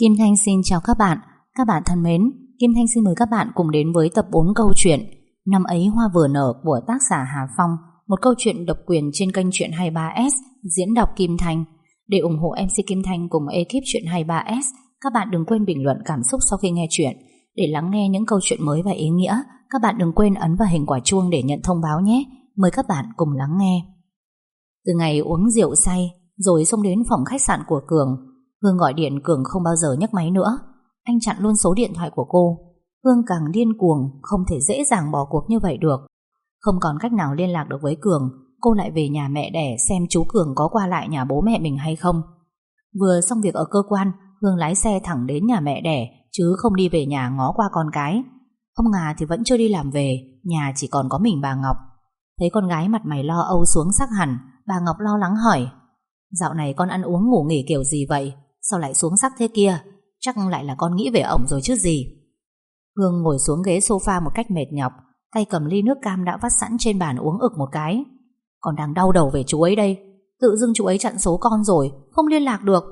Kim Thanh xin chào các bạn. Các bạn thân mến, Kim Thanh xin mời các bạn cùng đến với tập 4 câu chuyện Năm ấy hoa vừa nở của tác giả Hà Phong, một câu chuyện độc quyền trên kênh Chuyện 23S, diễn đọc Kim Thanh. Để ủng hộ MC Kim Thanh cùng ekip Chuyện 23S, các bạn đừng quên bình luận cảm xúc sau khi nghe chuyện. Để lắng nghe những câu chuyện mới và ý nghĩa, các bạn đừng quên ấn vào hình quả chuông để nhận thông báo nhé. Mời các bạn cùng lắng nghe. Từ ngày uống rượu say rồi xông đến phòng khách sạn của Cường, Hương gọi điện Cường không bao giờ nhấc máy nữa. Anh chặn luôn số điện thoại của cô. Hương càng điên cuồng, không thể dễ dàng bỏ cuộc như vậy được. Không còn cách nào liên lạc được với Cường, cô lại về nhà mẹ đẻ xem chú Cường có qua lại nhà bố mẹ mình hay không. Vừa xong việc ở cơ quan, Hương lái xe thẳng đến nhà mẹ đẻ, chứ không đi về nhà ngó qua con cái. Ông Ngà thì vẫn chưa đi làm về, nhà chỉ còn có mình bà Ngọc. Thấy con gái mặt mày lo âu xuống sắc hẳn, bà Ngọc lo lắng hỏi: "Dạo này con ăn uống ngủ nghỉ kiểu gì vậy? Sao lại xuống sắc thế kia? Chắc lại là con nghĩ về ổng rồi chứ gì." Hương ngồi xuống ghế sofa một cách mệt nhọc, tay cầm ly nước cam đã vắt sẵn trên bàn uống ực một cái. "Con đang đau đầu về chú ấy đây. Tự dưng chú ấy chặn số con rồi, không liên lạc được."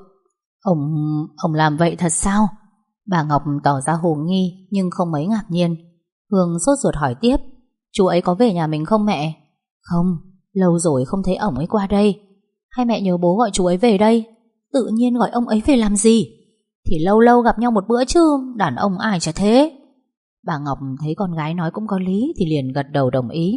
Ông làm vậy thật sao?" Bà Ngọc tỏ ra hồ nghi nhưng không mấy ngạc nhiên. Hương sốt ruột hỏi tiếp: "Chú ấy có về nhà mình không mẹ?" "Không, lâu rồi không thấy ổng ấy qua đây." "Hay mẹ nhờ bố gọi chú ấy về đây?" "Tự nhiên gọi ông ấy về làm gì? Thì lâu lâu gặp nhau một bữa chứ, đàn ông ai chả thế." Bà Ngọc thấy con gái nói cũng có lý thì liền gật đầu đồng ý.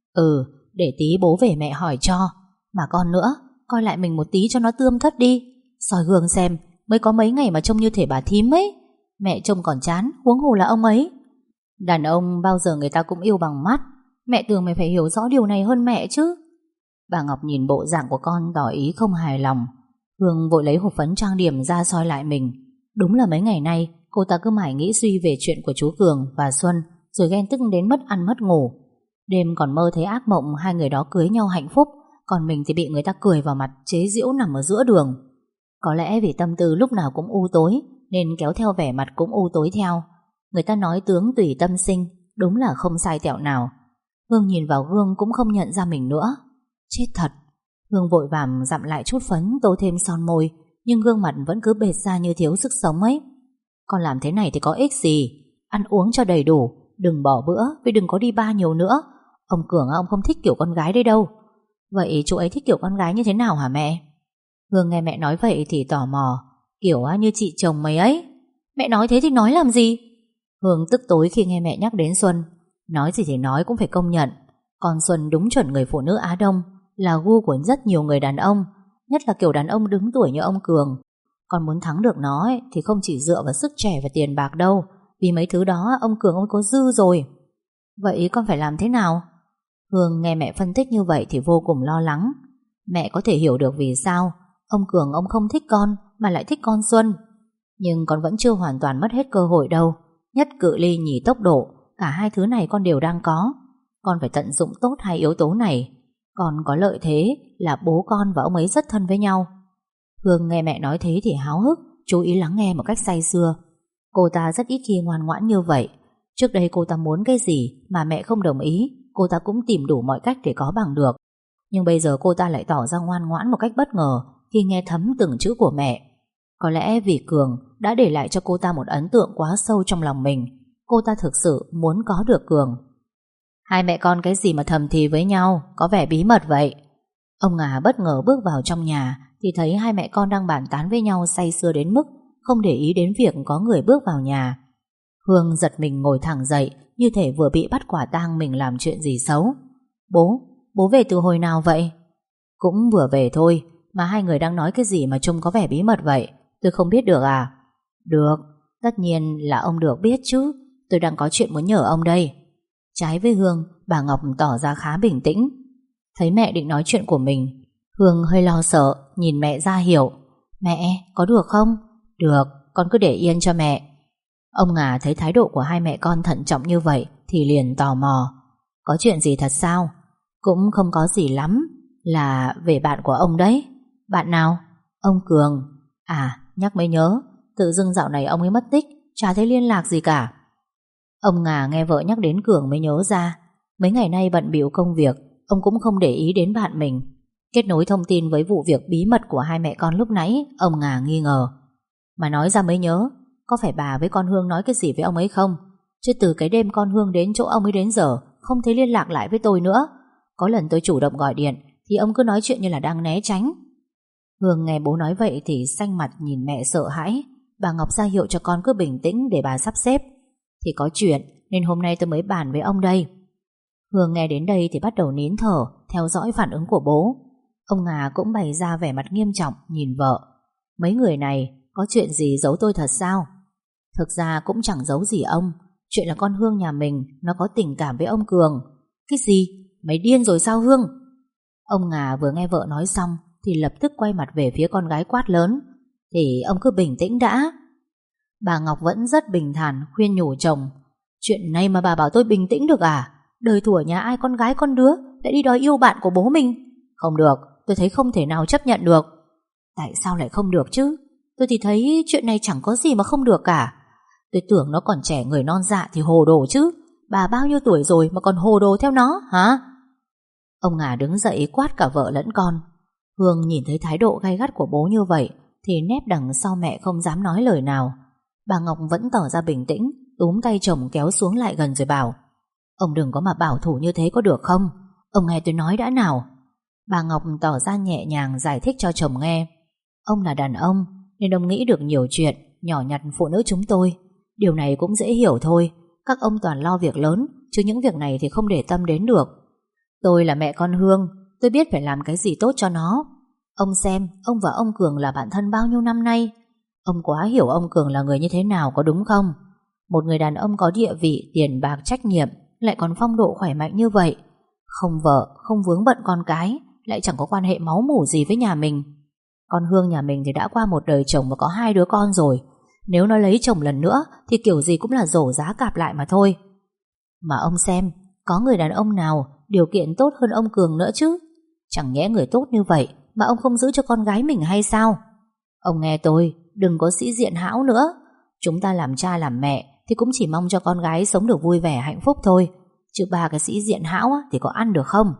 Để tí bố về mẹ hỏi cho. Mà con nữa, coi lại mình một tí cho nó tươm tất đi. Soi gương xem, mới có mấy ngày mà trông như thể bà thím ấy. Mẹ trông còn chán, huống hồ là ông ấy. Đàn ông bao giờ người ta cũng yêu bằng mắt. Mẹ tưởng mày phải hiểu rõ điều này hơn mẹ chứ." Bà Ngọc nhìn bộ dạng của con tỏ ý không hài lòng. Hương vội lấy hộp phấn trang điểm ra soi lại mình. Đúng là mấy ngày nay cô ta cứ mải nghĩ suy về chuyện của chú Cường và Xuân, rồi ghen tức đến mất ăn mất ngủ. Đêm còn mơ thấy ác mộng hai người đó cưới nhau hạnh phúc, còn mình thì bị người ta cười vào mặt, chế giễu nằm ở giữa đường. Có lẽ vì tâm tư lúc nào cũng u tối nên kéo theo vẻ mặt cũng u tối theo. Người ta nói tướng tùy tâm sinh, đúng là không sai tẹo nào. Hương nhìn vào gương cũng không nhận ra mình nữa. Chết thật. Hương vội vàng dặm lại chút phấn, tô thêm son môi, nhưng gương mặt vẫn cứ bệt ra như thiếu sức sống ấy. Con làm thế này thì có ích gì? Ăn uống cho đầy đủ, đừng bỏ bữa, vì đừng có đi bar nhiều nữa. Ông Cường ông không thích kiểu con gái đấy đâu. Vậy chú ấy thích kiểu con gái như thế nào hả mẹ? Hương nghe mẹ nói vậy thì tò mò. Kiểu như chị chồng mày ấy. Mẹ nói thế thì nói làm gì? Hương tức tối khi nghe mẹ nhắc đến Xuân. Nói gì thì nói cũng phải công nhận, con Xuân đúng chuẩn người phụ nữ Á Đông, là gu của rất nhiều người đàn ông, nhất là kiểu đàn ông đứng tuổi như ông Cường. Con muốn thắng được nó ấy, thì không chỉ dựa vào sức trẻ và tiền bạc đâu, vì mấy thứ đó ông Cường ông có dư rồi. Vậy con phải làm thế nào? Hương nghe mẹ phân tích như vậy thì vô cùng lo lắng. Mẹ có thể hiểu được vì sao ông Cường ông không thích con mà lại thích con Xuân. Nhưng con vẫn chưa hoàn toàn mất hết cơ hội đâu. Nhất cự ly nhì tốc độ, cả hai thứ này con đều đang có. Con phải tận dụng tốt hai yếu tố này. Con có lợi thế là bố con và ông ấy rất thân với nhau. Hương nghe mẹ nói thế thì háo hức, chú ý lắng nghe một cách say sưa. Cô ta rất ít khi ngoan ngoãn như vậy. Trước đây cô ta muốn cái gì mà mẹ không đồng ý, cô ta cũng tìm đủ mọi cách để có bằng được. Nhưng bây giờ cô ta lại tỏ ra ngoan ngoãn một cách bất ngờ khi nghe thấm từng chữ của mẹ. Có lẽ vì Cường đã để lại cho cô ta một ấn tượng quá sâu trong lòng mình. Cô ta thực sự muốn có được Cường. Hai mẹ con cái gì mà thầm thì với nhau, có vẻ bí mật vậy. Ông Ngà bất ngờ bước vào trong nhà thì thấy hai mẹ con đang bàn tán với nhau say sưa đến mức không để ý đến việc có người bước vào nhà. Hương giật mình ngồi thẳng dậy, như thể vừa bị bắt quả tang mình làm chuyện gì xấu. Bố về từ hồi nào vậy? Cũng vừa về thôi, mà hai người đang nói cái gì mà trông có vẻ bí mật vậy? Tôi không biết được à? Được, tất nhiên là ông được biết chứ. Tôi đang có chuyện muốn nhờ ông đây. Trái với Hương, bà Ngọc tỏ ra khá bình tĩnh. Thấy mẹ định nói chuyện của mình, Hương hơi lo sợ, nhìn mẹ ra hiểu. Mẹ, có được không? Được, con cứ để yên cho mẹ. Ông Ngà thấy thái độ của hai mẹ con thận trọng như vậy thì liền tò mò. Có chuyện gì thật sao? Cũng không có gì lắm, là về bạn của ông đấy. Bạn nào? Ông Cường. À, nhắc mới nhớ, tự dưng dạo này ông ấy mất tích, chả thấy liên lạc gì cả. Ông Ngà nghe vợ nhắc đến Cường mới nhớ ra. Mấy ngày nay bận bịu công việc, ông cũng không để ý đến bạn mình. Kết nối thông tin với vụ việc bí mật của hai mẹ con lúc nãy, ông Ngà nghi ngờ. Mà nói ra mới nhớ, có phải bà với con Hương nói cái gì với ông ấy không? Chứ từ cái đêm con Hương đến chỗ ông ấy đến giờ không thấy liên lạc lại với tôi nữa. Có lần tôi chủ động gọi điện thì ông cứ nói chuyện như là đang né tránh. Hương nghe bố nói vậy thì xanh mặt nhìn mẹ sợ hãi. Bà Ngọc ra hiệu cho con cứ bình tĩnh để bà sắp xếp. Thì có chuyện nên hôm nay tôi mới bàn với ông đây. Hương nghe đến đây thì bắt đầu nín thở, theo dõi phản ứng của bố. Ông Ngà cũng bày ra vẻ mặt nghiêm trọng nhìn vợ. Mấy người này có chuyện gì giấu tôi thật sao? Thực ra cũng chẳng giấu gì ông. Chuyện là con Hương nhà mình nó có tình cảm với ông Cường. Cái gì? Mày điên rồi sao Hương? Ông Ngà vừa nghe vợ nói xong thì lập tức quay mặt về phía con gái quát lớn. Thì ông cứ bình tĩnh đã. Bà Ngọc vẫn rất bình thản khuyên nhủ chồng. Chuyện này mà bà bảo tôi bình tĩnh được à? Đời thủa nhà ai con gái con đứa lại đi đòi yêu bạn của bố mình? Không được, tôi thấy không thể nào chấp nhận được. Tại sao lại không được chứ? Tôi thì thấy chuyện này chẳng có gì mà không được cả. Tôi tưởng nó còn trẻ người non dạ thì hồ đồ chứ. Bà bao nhiêu tuổi rồi mà còn hồ đồ theo nó hả? Ông Ngà đứng dậy quát cả vợ lẫn con. Hương nhìn thấy thái độ gay gắt của bố như vậy thì nép đằng sau mẹ không dám nói lời nào. Bà Ngọc vẫn tỏ ra bình tĩnh, túm tay chồng kéo xuống lại gần rồi bảo: Ông đừng có mà bảo thủ như thế có được không? Ông nghe tôi nói đã nào. Bà Ngọc tỏ ra nhẹ nhàng giải thích cho chồng nghe. Ông là đàn ông nên ông nghĩ được nhiều chuyện nhỏ nhặt phụ nữ chúng tôi. Điều này cũng dễ hiểu thôi. Các ông toàn lo việc lớn, chứ những việc này thì không để tâm đến được. Tôi là mẹ con Hương, tôi biết phải làm cái gì tốt cho nó. Ông xem, ông và ông Cường là bạn thân bao nhiêu năm nay. Ông quá hiểu ông Cường là người như thế nào có đúng không? Một người đàn ông có địa vị, tiền bạc, trách nhiệm, lại còn phong độ khỏe mạnh như vậy. Không vợ, không vướng bận con cái, lại chẳng có quan hệ máu mủ gì với nhà mình. Con Hương nhà mình thì đã qua một đời chồng và có 2 đứa con rồi. Nếu nó lấy chồng lần nữa thì kiểu gì cũng là rổ giá cạp lại mà thôi. Mà ông xem, có người đàn ông nào điều kiện tốt hơn ông Cường nữa chứ? Chẳng nhẽ người tốt như vậy mà ông không giữ cho con gái mình hay sao? Ông nghe tôi, đừng có sĩ diện hão nữa. Chúng ta làm cha làm mẹ thì cũng chỉ mong cho con gái sống được vui vẻ hạnh phúc thôi. Chứ ba cái sĩ diện hão thì có ăn được không?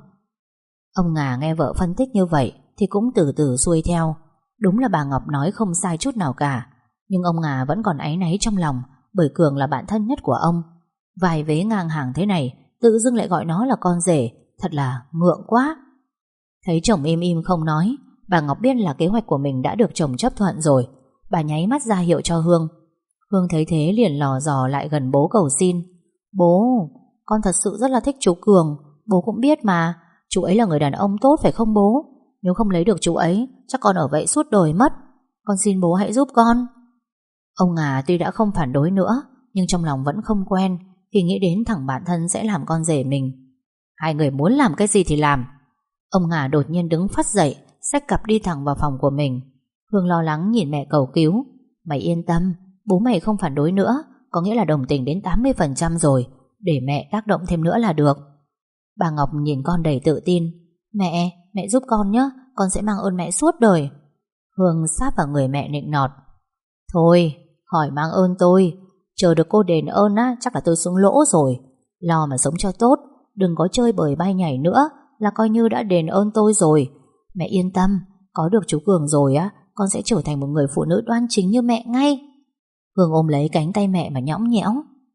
Ông Ngà nghe vợ phân tích như vậy thì cũng từ từ xuôi theo. Đúng là bà Ngọc nói không sai chút nào cả. Nhưng ông Ngà vẫn còn áy náy trong lòng, bởi Cường là bạn thân nhất của ông. Vài vế ngang hàng thế này tự dưng lại gọi nó là con rể, thật là ngượng quá. Thấy chồng im im không nói, bà Ngọc biết là kế hoạch của mình đã được chồng chấp thuận rồi. Bà nháy mắt ra hiệu cho Hương. Hương thấy thế liền lò dò lại gần bố cầu xin. Bố, con thật sự rất là thích chú Cường. Bố cũng biết mà, chú ấy là người đàn ông tốt phải không bố? Nếu không lấy được chú ấy chắc con ở vậy suốt đời mất. Con xin bố hãy giúp con. Ông Ngà tuy đã không phản đối nữa, nhưng trong lòng vẫn không quen khi nghĩ đến thằng bạn thân sẽ làm con rể mình. Hai người muốn làm cái gì thì làm. Ông Ngà đột nhiên đứng phắt dậy, xách cặp đi thẳng vào phòng của mình. Hương lo lắng nhìn mẹ cầu cứu. Mày yên tâm, bố mày không phản đối nữa, có nghĩa là đồng tình đến 80% rồi. Để mẹ tác động thêm nữa là được. Bà Ngọc nhìn con đầy tự tin. Mẹ giúp con nhé, con sẽ mang ơn mẹ suốt đời. Hương sát vào người mẹ nịnh nọt. Thôi, khỏi mang ơn tôi. Chờ được cô đền ơn chắc là tôi xuống lỗ rồi. Lo mà sống cho tốt, đừng có chơi bời bay nhảy nữa, là coi như đã đền ơn tôi rồi. Mẹ yên tâm, có được chú Cường rồi con sẽ trở thành một người phụ nữ đoan chính như mẹ ngay. Hương ôm lấy cánh tay mẹ mà nhõng nhẽo.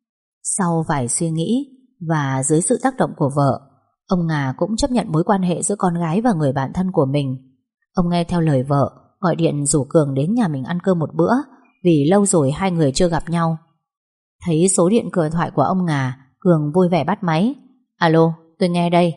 Sau vài suy nghĩ và dưới sự tác động của vợ, ông Ngà cũng chấp nhận mối quan hệ giữa con gái và người bạn thân của mình. Ông nghe theo lời vợ, gọi điện rủ Cường đến nhà mình ăn cơm một bữa, vì lâu rồi hai người chưa gặp nhau. Thấy số điện thoại của ông Ngà, Cường vui vẻ bắt máy. Alo, tôi nghe đây.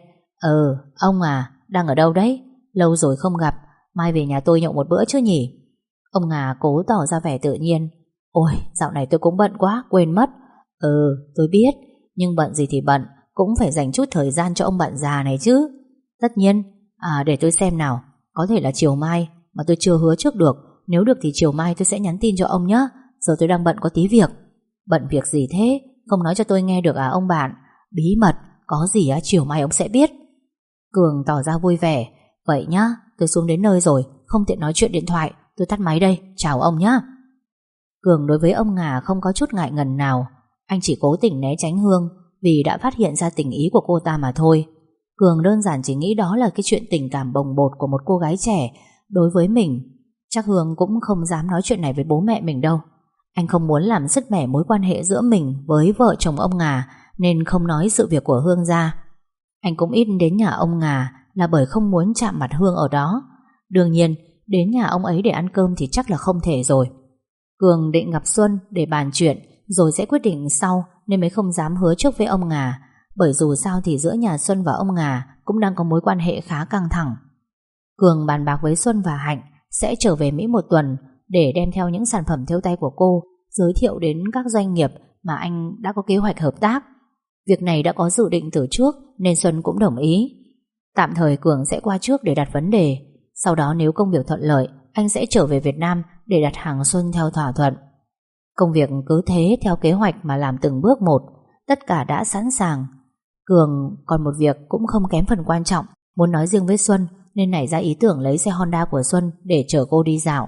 Ông à, đang ở đâu đấy? Lâu rồi không gặp, mai về nhà tôi nhậu một bữa chứ nhỉ? Ông Ngà cố tỏ ra vẻ tự nhiên. Ôi, dạo này tôi cũng bận quá, quên mất. Tôi biết, nhưng bận gì thì bận, cũng phải dành chút thời gian cho ông bạn già này chứ. Tất nhiên. Để tôi xem nào, có thể là chiều mai, mà tôi chưa hứa trước được. Nếu được thì chiều mai tôi sẽ nhắn tin cho ông nhé. Giờ tôi đang bận có tí việc. Bận việc gì thế? Không nói cho tôi nghe được ông bạn? Bí mật, có gì chiều mai ông sẽ biết. Cường tỏ ra vui vẻ. Vậy nhá, tôi xuống đến nơi rồi, không tiện nói chuyện điện thoại, tôi tắt máy đây, chào ông nhá. Cường đối với ông Ngà không có chút ngại ngần nào. Anh chỉ cố tình né tránh Hương vì đã phát hiện ra tình ý của cô ta mà thôi. Cường đơn giản chỉ nghĩ đó là cái chuyện tình cảm bồng bột của một cô gái trẻ đối với mình. Chắc Hương cũng không dám nói chuyện này với bố mẹ mình đâu. Anh không muốn làm sứt mẻ mối quan hệ giữa mình với vợ chồng ông Ngà, nên không nói sự việc của Hương ra. Anh cũng ít đến nhà ông Ngà là bởi không muốn chạm mặt Hương ở đó. Đương nhiên đến nhà ông ấy để ăn cơm thì chắc là không thể rồi. Cường định gặp Xuân để bàn chuyện rồi sẽ quyết định sau, nên mới không dám hứa trước với ông Ngà, bởi dù sao thì giữa nhà Xuân và ông Ngà cũng đang có mối quan hệ khá căng thẳng. Cường bàn bạc với Xuân và Hạnh sẽ trở về Mỹ một tuần để đem theo những sản phẩm thêu tay của cô giới thiệu đến các doanh nghiệp mà anh đã có kế hoạch hợp tác. Việc này đã có dự định từ trước nên Xuân cũng đồng ý. Tạm thời Cường sẽ qua trước để đặt vấn đề, sau đó nếu công việc thuận lợi anh sẽ trở về Việt Nam để đặt hàng Xuân theo thỏa thuận. Công việc cứ thế theo kế hoạch mà làm từng bước một, tất cả đã sẵn sàng. Cường còn một việc cũng không kém phần quan trọng muốn nói riêng với Xuân, nên nảy ra ý tưởng lấy xe Honda của Xuân để chở cô đi dạo.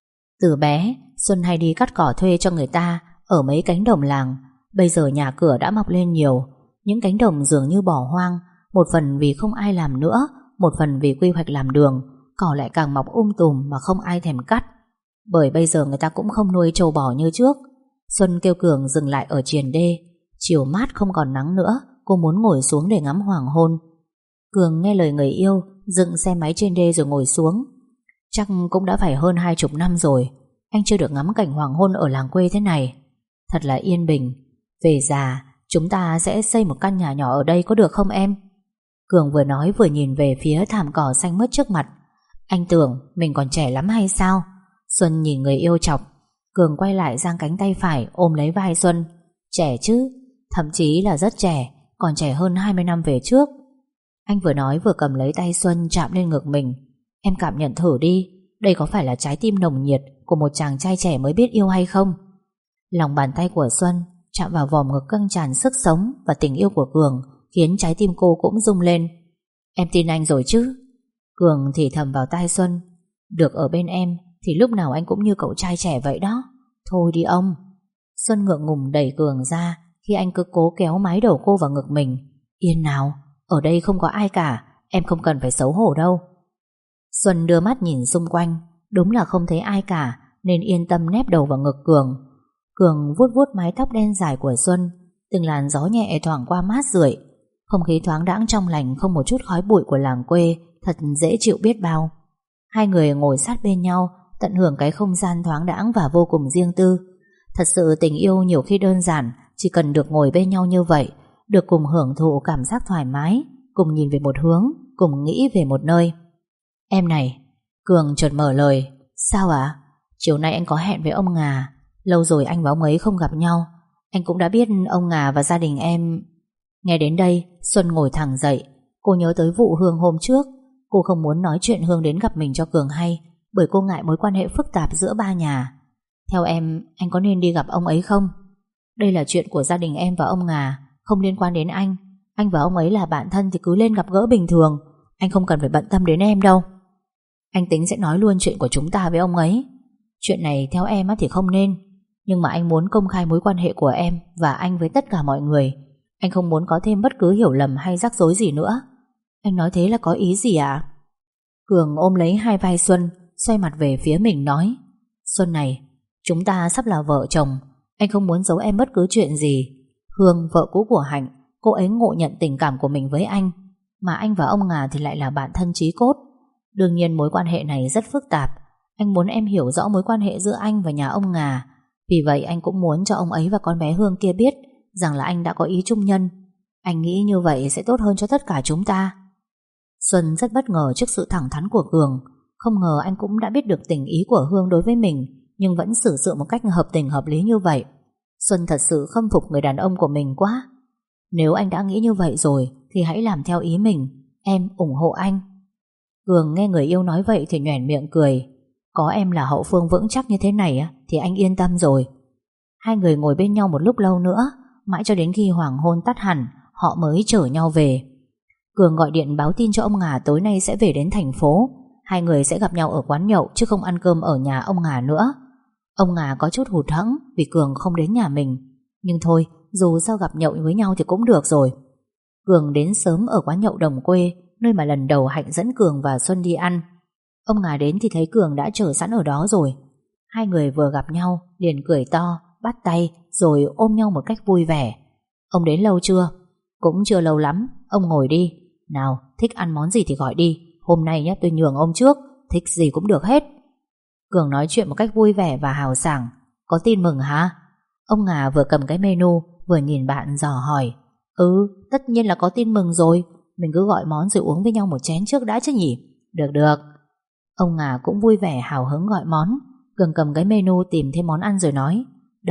Từ bé Xuân hay đi cắt cỏ thuê cho người ta ở mấy cánh đồng làng. Bây giờ nhà cửa đã mọc lên nhiều, những cánh đồng dường như bỏ hoang, một phần vì không ai làm nữa, một phần vì quy hoạch làm đường, cỏ lại càng mọc tùm mà không ai thèm cắt. Bởi bây giờ người ta cũng không nuôi trâu bò như trước. Xuân kêu Cường dừng lại ở triền đê. Chiều mát không còn nắng nữa, cô muốn ngồi xuống để ngắm hoàng hôn. Cường nghe lời người yêu, dựng xe máy trên đê rồi ngồi xuống. Chắc cũng đã phải hơn 20 năm rồi anh chưa được ngắm cảnh hoàng hôn ở làng quê thế này. Thật là yên bình. Về già chúng ta sẽ xây một căn nhà nhỏ ở đây có được không em? Cường vừa nói vừa nhìn về phía thảm cỏ xanh mướt trước mặt. Anh tưởng mình còn trẻ lắm hay sao? Xuân nhìn người yêu chọc. Cường quay lại giang cánh tay phải ôm lấy vai Xuân. Trẻ chứ, thậm chí là rất trẻ, còn trẻ hơn 20 năm về trước. Anh vừa nói vừa cầm lấy tay Xuân chạm lên ngực mình. Em cảm nhận thử đi, đây có phải là trái tim nồng nhiệt của một chàng trai trẻ mới biết yêu hay không? Lòng bàn tay của Xuân chạm vào vòm ngực căng tràn sức sống và tình yêu của Cường, khiến trái tim cô cũng rung lên. Em tin anh rồi chứ? Cường thì thầm vào tai Xuân. Được ở bên em thì lúc nào anh cũng như cậu trai trẻ vậy đó. Thôi đi ông. Xuân ngượng ngùng đẩy Cường ra khi anh cứ cố kéo mái đầu cô vào ngực mình. Yên nào, ở đây không có ai cả, em không cần phải xấu hổ đâu. Xuân đưa mắt nhìn xung quanh, đúng là không thấy ai cả, nên yên tâm nép đầu vào ngực Cường. Cường vuốt vuốt mái tóc đen dài của Xuân, từng làn gió nhẹ thoảng qua mát rượi. Không khí thoáng đãng trong lành, không một chút khói bụi của làng quê, thật dễ chịu biết bao. Hai người ngồi sát bên nhau, tận hưởng cái không gian thoáng đãng và vô cùng riêng tư. Thật sự tình yêu nhiều khi đơn giản, chỉ cần được ngồi bên nhau như vậy, được cùng hưởng thụ cảm giác thoải mái, cùng nhìn về một hướng, cùng nghĩ về một nơi. Em này, Cường chợt mở lời. Sao ạ? Chiều nay anh có hẹn với ông Ngà. Lâu rồi anh và ông ấy không gặp nhau. Anh cũng đã biết ông Ngà và gia đình em. Nghe đến đây, Xuân ngồi thẳng dậy. Cô nhớ tới vụ Hương hôm trước. Cô không muốn nói chuyện Hương đến gặp mình cho Cường hay, bởi cô ngại mối quan hệ phức tạp giữa ba nhà. Theo em, anh có nên đi gặp ông ấy không? Đây là chuyện của gia đình em và ông Ngà, không liên quan đến anh. Anh và ông ấy là bạn thân thì cứ lên gặp gỡ bình thường. Anh không cần phải bận tâm đến em đâu. Anh tính sẽ nói luôn chuyện của chúng ta với ông ấy. Chuyện này theo em thì không nên, nhưng mà anh muốn công khai mối quan hệ của em và anh với tất cả mọi người. Anh không muốn có thêm bất cứ hiểu lầm hay rắc rối gì nữa. Anh nói thế là có ý gì ạ? Cường ôm lấy hai vai Xuân, xoay mặt về phía mình nói. Xuân này, chúng ta sắp là vợ chồng. Anh không muốn giấu em bất cứ chuyện gì. Hương, vợ cũ của Hạnh, cô ấy ngộ nhận tình cảm của mình với anh, mà anh và ông Ngà thì lại là bạn thân chí cốt. Đương nhiên mối quan hệ này rất phức tạp. Anh muốn em hiểu rõ mối quan hệ giữa anh và nhà ông Ngà. Vì vậy anh cũng muốn cho ông ấy và con bé Hương kia biết rằng là anh đã có ý chung nhân. Anh nghĩ như vậy sẽ tốt hơn cho tất cả chúng ta. Xuân rất bất ngờ trước sự thẳng thắn của Cường. Không ngờ anh cũng đã biết được tình ý của Hương đối với mình, nhưng vẫn xử sự một cách hợp tình hợp lý như vậy. Xuân thật sự khâm phục người đàn ông của mình quá. Nếu anh đã nghĩ như vậy rồi thì hãy làm theo ý mình. Em ủng hộ anh. Cường nghe người yêu nói vậy thì nhoẻn miệng cười. Có em là hậu phương vững chắc như thế này thì anh yên tâm rồi. Hai người ngồi bên nhau một lúc lâu nữa, mãi cho đến khi hoàng hôn tắt hẳn, họ mới chở nhau về. Cường gọi điện báo tin cho ông Ngà tối nay sẽ về đến thành phố. Hai người sẽ gặp nhau ở quán nhậu chứ không ăn cơm ở nhà ông Ngà nữa. Ông Ngà có chút hụt hẫng vì Cường không đến nhà mình. Nhưng thôi, dù sao gặp nhậu với nhau thì cũng được rồi. Cường đến sớm ở quán nhậu đồng quê, nơi mà lần đầu Hạnh dẫn Cường và Xuân đi ăn. Ông Ngà đến thì thấy Cường đã chờ sẵn ở đó rồi. Hai người vừa gặp nhau liền cười to, bắt tay rồi ôm nhau một cách vui vẻ. Ông đến lâu chưa? Cũng chưa lâu lắm, ông ngồi đi. Nào, thích ăn món gì thì gọi đi. Hôm nay nhé, tôi nhường ông trước, thích gì cũng được hết. Cường nói chuyện một cách vui vẻ và hào sảng. Có tin mừng hả? Ông Ngà vừa cầm cái menu vừa nhìn bạn dò hỏi. Tất nhiên là có tin mừng rồi. Mình cứ gọi món rồi uống với nhau một chén trước đã chứ nhỉ? Được. Ông Ngà cũng vui vẻ hào hứng gọi món. Cường cầm cái menu tìm thêm món ăn rồi nói.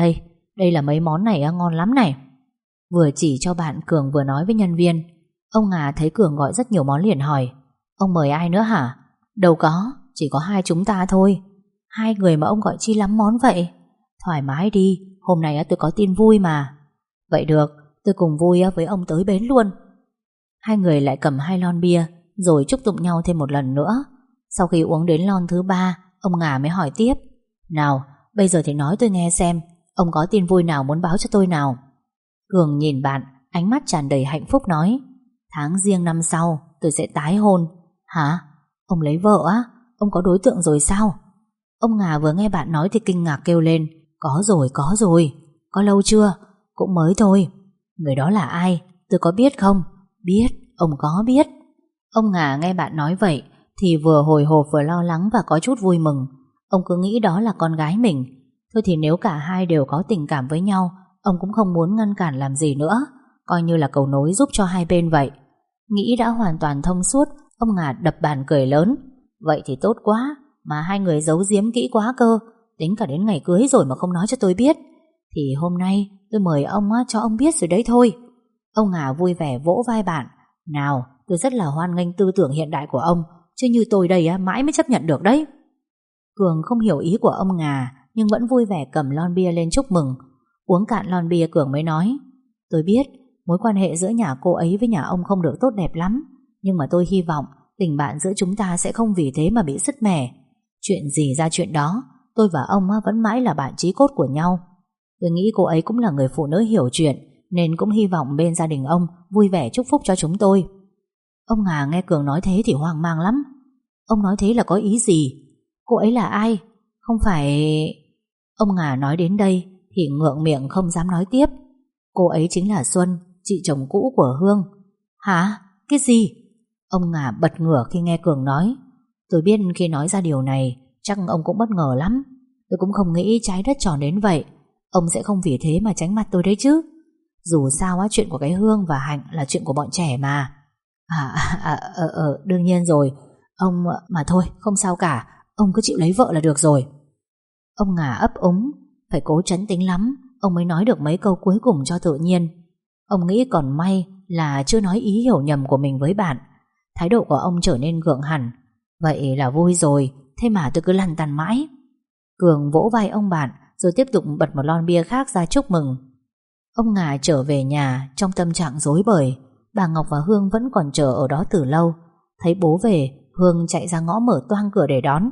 Đây là mấy món này ngon lắm này. Vừa chỉ cho bạn, Cường vừa nói với nhân viên. Ông Ngà thấy Cường gọi rất nhiều món liền hỏi. Ông mời ai nữa hả? Đâu có, chỉ có hai chúng ta thôi. Hai người mà ông gọi chi lắm món vậy? Thoải mái đi, hôm nay tôi có tin vui mà. Vậy được, tôi cùng vui với ông tới bến luôn. Hai người lại cầm 2 lon bia rồi chúc tụng nhau thêm một lần nữa. Sau khi uống đến lon thứ 3, ông Ngà mới hỏi tiếp. Nào, bây giờ thì nói tôi nghe xem, ông có tin vui nào muốn báo cho tôi nào? Cường nhìn bạn, ánh mắt tràn đầy hạnh phúc nói. Tháng Giêng năm sau tôi sẽ tái hôn. Hả? Ông lấy vợ á? Ông có đối tượng rồi sao? Ông Ngà vừa nghe bạn nói thì kinh ngạc kêu lên. Có rồi. Có lâu chưa? Cũng mới thôi. Người đó là ai? Tôi có biết không? Biết, ông có biết. Ông Ngà nghe bạn nói vậy thì vừa hồi hộp vừa lo lắng và có chút vui mừng. Ông cứ nghĩ đó là con gái mình. Thôi thì nếu cả hai đều có tình cảm với nhau, ông cũng không muốn ngăn cản làm gì nữa, coi như là cầu nối giúp cho hai bên vậy. Nghĩ đã hoàn toàn thông suốt, ông Ngà đập bàn cười lớn. Vậy thì tốt quá, mà hai người giấu giếm kỹ quá cơ. Tính cả đến ngày cưới rồi mà không nói cho tôi biết. Thì hôm nay tôi mời ông cho ông biết rồi đấy thôi. Ông Ngà vui vẻ vỗ vai bạn. Nào, tôi rất là hoan nghênh tư tưởng hiện đại của ông, chứ như tôi đây mãi mới chấp nhận được đấy. Cường không hiểu ý của ông Ngà, nhưng vẫn vui vẻ cầm lon bia lên chúc mừng. Uống cạn lon bia, Cường mới nói. Tôi biết mối quan hệ giữa nhà cô ấy với nhà ông không được tốt đẹp lắm, nhưng mà tôi hy vọng tình bạn giữa chúng ta sẽ không vì thế mà bị sứt mẻ. Chuyện gì ra chuyện đó, tôi và ông vẫn mãi là bạn chí cốt của nhau. Tôi nghĩ cô ấy cũng là người phụ nữ hiểu chuyện, nên cũng hy vọng bên gia đình ông vui vẻ chúc phúc cho chúng tôi. Ông Ngà nghe Cường nói thế thì hoang mang lắm. Ông nói thế là có ý gì? Cô ấy là ai? Không phải... Ông Ngà nói đến đây thì ngượng miệng không dám nói tiếp. Cô ấy chính là Xuân, chị chồng cũ của Hương. Hả? Cái gì? Ông Ngà bật ngửa khi nghe Cường nói. Tôi biết khi nói ra điều này chắc ông cũng bất ngờ lắm. Tôi cũng không nghĩ trái đất tròn đến vậy. Ông sẽ không vì thế mà tránh mặt tôi đấy chứ. Dù sao chuyện của cái Hương và Hạnh là chuyện của bọn trẻ mà. Đương nhiên rồi. Ông mà thôi, không sao cả. Ông cứ chịu lấy vợ là được rồi. Ông Ngà ấp úng, phải cố trấn tĩnh lắm ông mới nói được mấy câu cuối cùng cho tự nhiên. Ông nghĩ còn may là chưa nói ý hiểu nhầm của mình với bạn. Thái độ của ông trở nên gượng hẳn. Vậy là vui rồi, thế mà tôi cứ lăn tăn mãi. Cường vỗ vai ông bạn rồi tiếp tục bật một lon bia khác ra chúc mừng. Ông Ngà trở về nhà trong tâm trạng rối bời. Bà Ngọc và Hương vẫn còn chờ ở đó từ lâu. Thấy bố về, Hương chạy ra ngõ mở toang cửa để đón.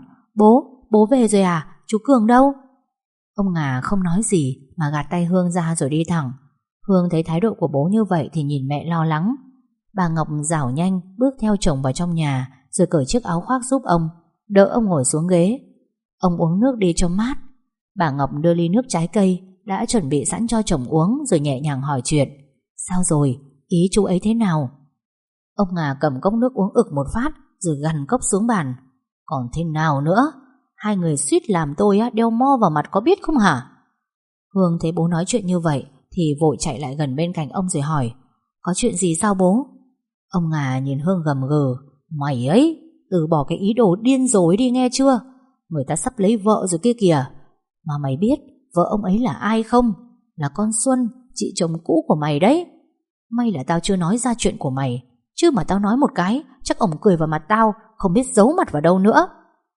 Bố về rồi à? Chú Cường đâu? Ông Ngà không nói gì mà gạt tay Hương ra rồi đi thẳng. Hương thấy thái độ của bố như vậy thì nhìn mẹ lo lắng. Bà Ngọc rảo nhanh bước theo chồng vào trong nhà rồi cởi chiếc áo khoác giúp ông, đỡ ông ngồi xuống ghế. Ông uống nước đi cho mát. Bà Ngọc đưa ly nước trái cây đã chuẩn bị sẵn cho chồng uống rồi nhẹ nhàng hỏi chuyện. Sao rồi? Ý chú ấy thế nào? Ông Ngà cầm cốc nước uống ực một phát rồi gằn cốc xuống bàn. Còn thế nào nữa? Hai người suýt làm tôi đeo mo vào mặt có biết không hả? Hương thấy bố nói chuyện như vậy thì vội chạy lại gần bên cạnh ông rồi hỏi. Có chuyện gì sao bố? Ông Ngà nhìn Hương gầm gừ. Mày ấy, từ bỏ cái ý đồ điên rồ đi nghe chưa? Người ta sắp lấy vợ rồi kia kìa. Mà mày biết vợ ông ấy là ai không? Là con Xuân, chị chồng cũ của mày đấy. May là tao chưa nói ra chuyện của mày, chứ mà tao nói một cái chắc ông cười vào mặt tao, không biết giấu mặt vào đâu nữa.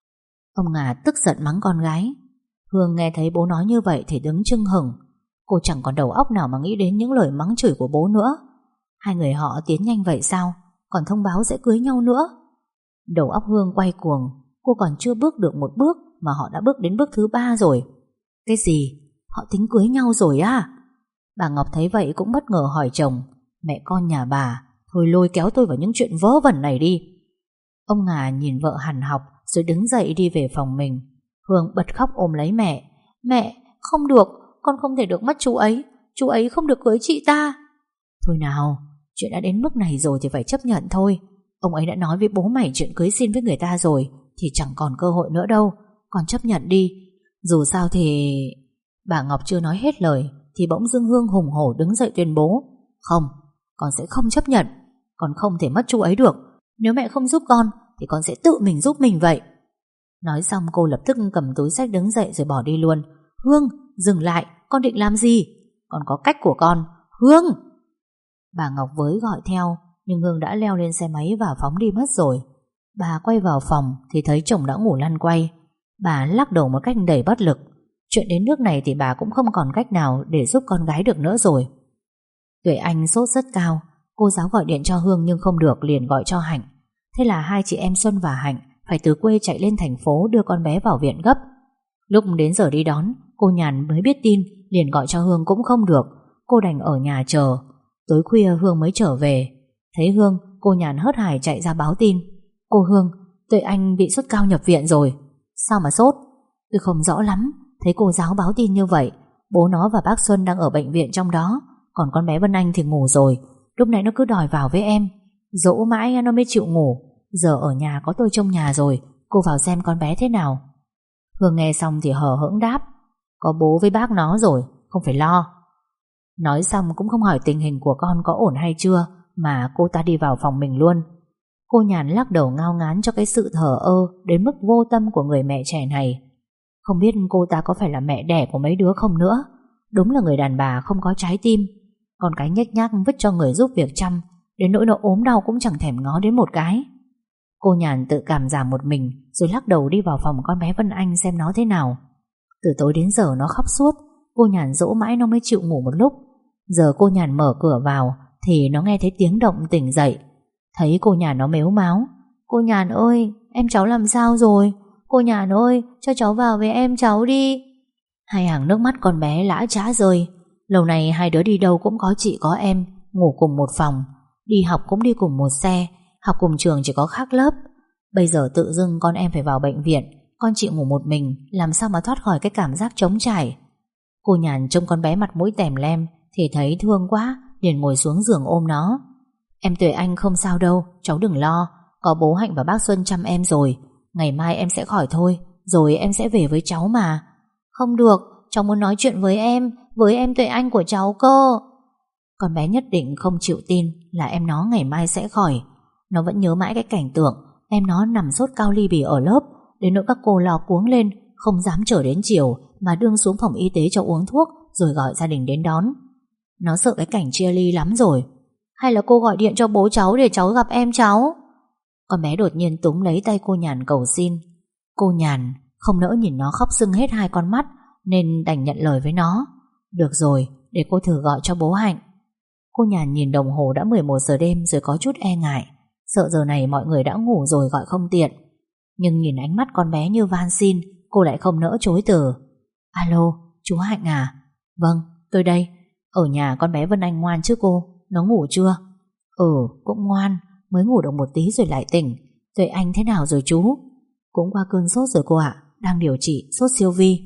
Ông Ngà tức giận mắng con gái. Hương nghe thấy bố nói như vậy thì đứng chưng hửng. Cô chẳng còn đầu óc nào mà nghĩ đến những lời mắng chửi của bố nữa. Hai người họ tiến nhanh vậy sao? Còn thông báo sẽ cưới nhau nữa. Đầu óc Hương quay cuồng. Cô còn chưa bước được một bước mà họ đã bước đến bước thứ 3 rồi. Cái gì? Họ tính cưới nhau rồi à? Bà Ngọc thấy vậy cũng bất ngờ hỏi chồng. Mẹ con nhà bà, thôi lôi kéo tôi vào những chuyện vớ vẩn này đi. Ông Ngà nhìn vợ hằn học rồi đứng dậy đi về phòng mình. Hương bật khóc ôm lấy mẹ. Mẹ, không được, con không thể được mất chú ấy không được cưới chị ta. Thôi nào, chuyện đã đến mức này rồi thì phải chấp nhận thôi. Ông ấy đã nói với bố mày chuyện cưới xin với người ta rồi thì chẳng còn cơ hội nữa đâu. Con chấp nhận đi. Dù sao thì... Bà Ngọc chưa nói hết lời thì bỗng dưng Hương hùng hổ đứng dậy tuyên bố: Không, con sẽ không chấp nhận. Con không thể mất chú ấy được. Nếu mẹ không giúp con thì con sẽ tự mình giúp mình vậy. Nói xong cô lập tức cầm túi xách đứng dậy rồi bỏ đi luôn. Hương, dừng lại, con định làm gì? Con có cách của con. Hương! Bà Ngọc với gọi theo, nhưng Hương đã leo lên xe máy và phóng đi mất rồi. Bà quay vào phòng thì thấy chồng đã ngủ lăn quay. Bà lắc đầu một cách đầy bất lực. Chuyện đến nước này thì bà cũng không còn cách nào để giúp con gái được nữa rồi. Tuệ Anh sốt rất cao. Cô giáo gọi điện cho Hương nhưng không được, liền gọi cho Hạnh. Thế là hai chị em Xuân và Hạnh phải từ quê chạy lên thành phố đưa con bé vào viện gấp. Lúc đến giờ đi đón, cô Nhàn mới biết tin, liền gọi cho Hương cũng không được. Cô đành ở nhà chờ. Tối khuya Hương mới trở về. Thấy Hương, cô Nhàn hớt hải chạy ra báo tin. Cô Hương, Tuệ Anh bị sốt cao nhập viện rồi. Sao mà sốt? Tôi không rõ lắm. Thấy cô giáo báo tin như vậy. Bố nó và bác Xuân đang ở bệnh viện trong đó, còn con bé Vân Anh thì ngủ rồi. Lúc nãy nó cứ đòi vào với em, dỗ mãi nó mới chịu ngủ. Giờ ở nhà có tôi trông nhà rồi, cô vào xem con bé thế nào. Hương nghe xong thì hờ hững đáp: Có bố với bác nó rồi, không phải lo. Nói xong cũng không hỏi tình hình của con có ổn hay chưa, mà cô ta đi vào phòng mình luôn. Cô Nhàn lắc đầu ngao ngán cho cái sự thờ ơ đến mức vô tâm của người mẹ trẻ này. Không biết cô ta có phải là mẹ đẻ của mấy đứa không nữa. Đúng là người đàn bà không có trái tim. Con cái nhếch nhác vứt cho người giúp việc chăm, đến nỗi nó ốm đau cũng chẳng thèm ngó đến một cái. Cô Nhàn tự cảm giảm một mình, rồi lắc đầu đi vào phòng con bé Vân Anh xem nó thế nào. Từ tối đến giờ nó khóc suốt. Cô Nhàn dỗ mãi nó mới chịu ngủ một lúc. Giờ cô Nhàn mở cửa vào thì nó nghe thấy tiếng động tỉnh dậy. Thấy cô Nhàn nó mếu máo: Cô Nhàn ơi, em cháu làm sao rồi? Cô Nhàn ơi, cho cháu vào với em cháu đi. Hai hàng nước mắt con bé lã chã rơi. Lâu này hai đứa đi đâu cũng có chị có em, ngủ cùng một phòng, đi học cũng đi cùng một xe, học cùng trường chỉ có khác lớp. Bây giờ tự dưng con em phải vào bệnh viện, con chị ngủ một mình, làm sao mà thoát khỏi cái cảm giác trống trải. Cô Nhàn trông con bé mặt mũi tèm lem thì thấy thương quá, liền ngồi xuống giường ôm nó. Em Tuệ Anh không sao đâu, cháu đừng lo, có bố Hạnh và bác Xuân chăm em rồi. Ngày mai em sẽ khỏi thôi, rồi em sẽ về với cháu mà. Không được, cháu muốn nói chuyện với em Tuệ Anh của cháu cơ. Con bé nhất định không chịu tin là em nó ngày mai sẽ khỏi. Nó vẫn nhớ mãi cái cảnh tượng em nó nằm sốt cao ly bì ở lớp, đến nỗi các cô lo cuống lên, không dám chờ đến chiều mà đương xuống phòng y tế cho uống thuốc, rồi gọi gia đình đến đón. Nó sợ cái cảnh chia ly lắm rồi. Hay là cô gọi điện cho bố cháu để cháu gặp em cháu? Con bé đột nhiên túm lấy tay cô Nhàn cầu xin. Cô Nhàn không nỡ nhìn nó khóc sưng hết hai con mắt, nên đành nhận lời với nó. Được rồi, để cô thử gọi cho bố Hạnh. Cô Nhàn nhìn đồng hồ đã 11 giờ đêm rồi có chút e ngại, sợ giờ này mọi người đã ngủ rồi gọi không tiện. Nhưng nhìn ánh mắt con bé như van xin, cô lại không nỡ chối từ. Alo, chú Hạnh à? Vâng, tôi đây. Ở nhà con bé Vân Anh ngoan chứ cô? Nó ngủ chưa? Cũng ngoan, mới ngủ được một tí rồi lại tỉnh. Tuệ Anh thế nào rồi chú? Cũng qua cơn sốt rồi cô ạ, đang điều trị sốt siêu vi.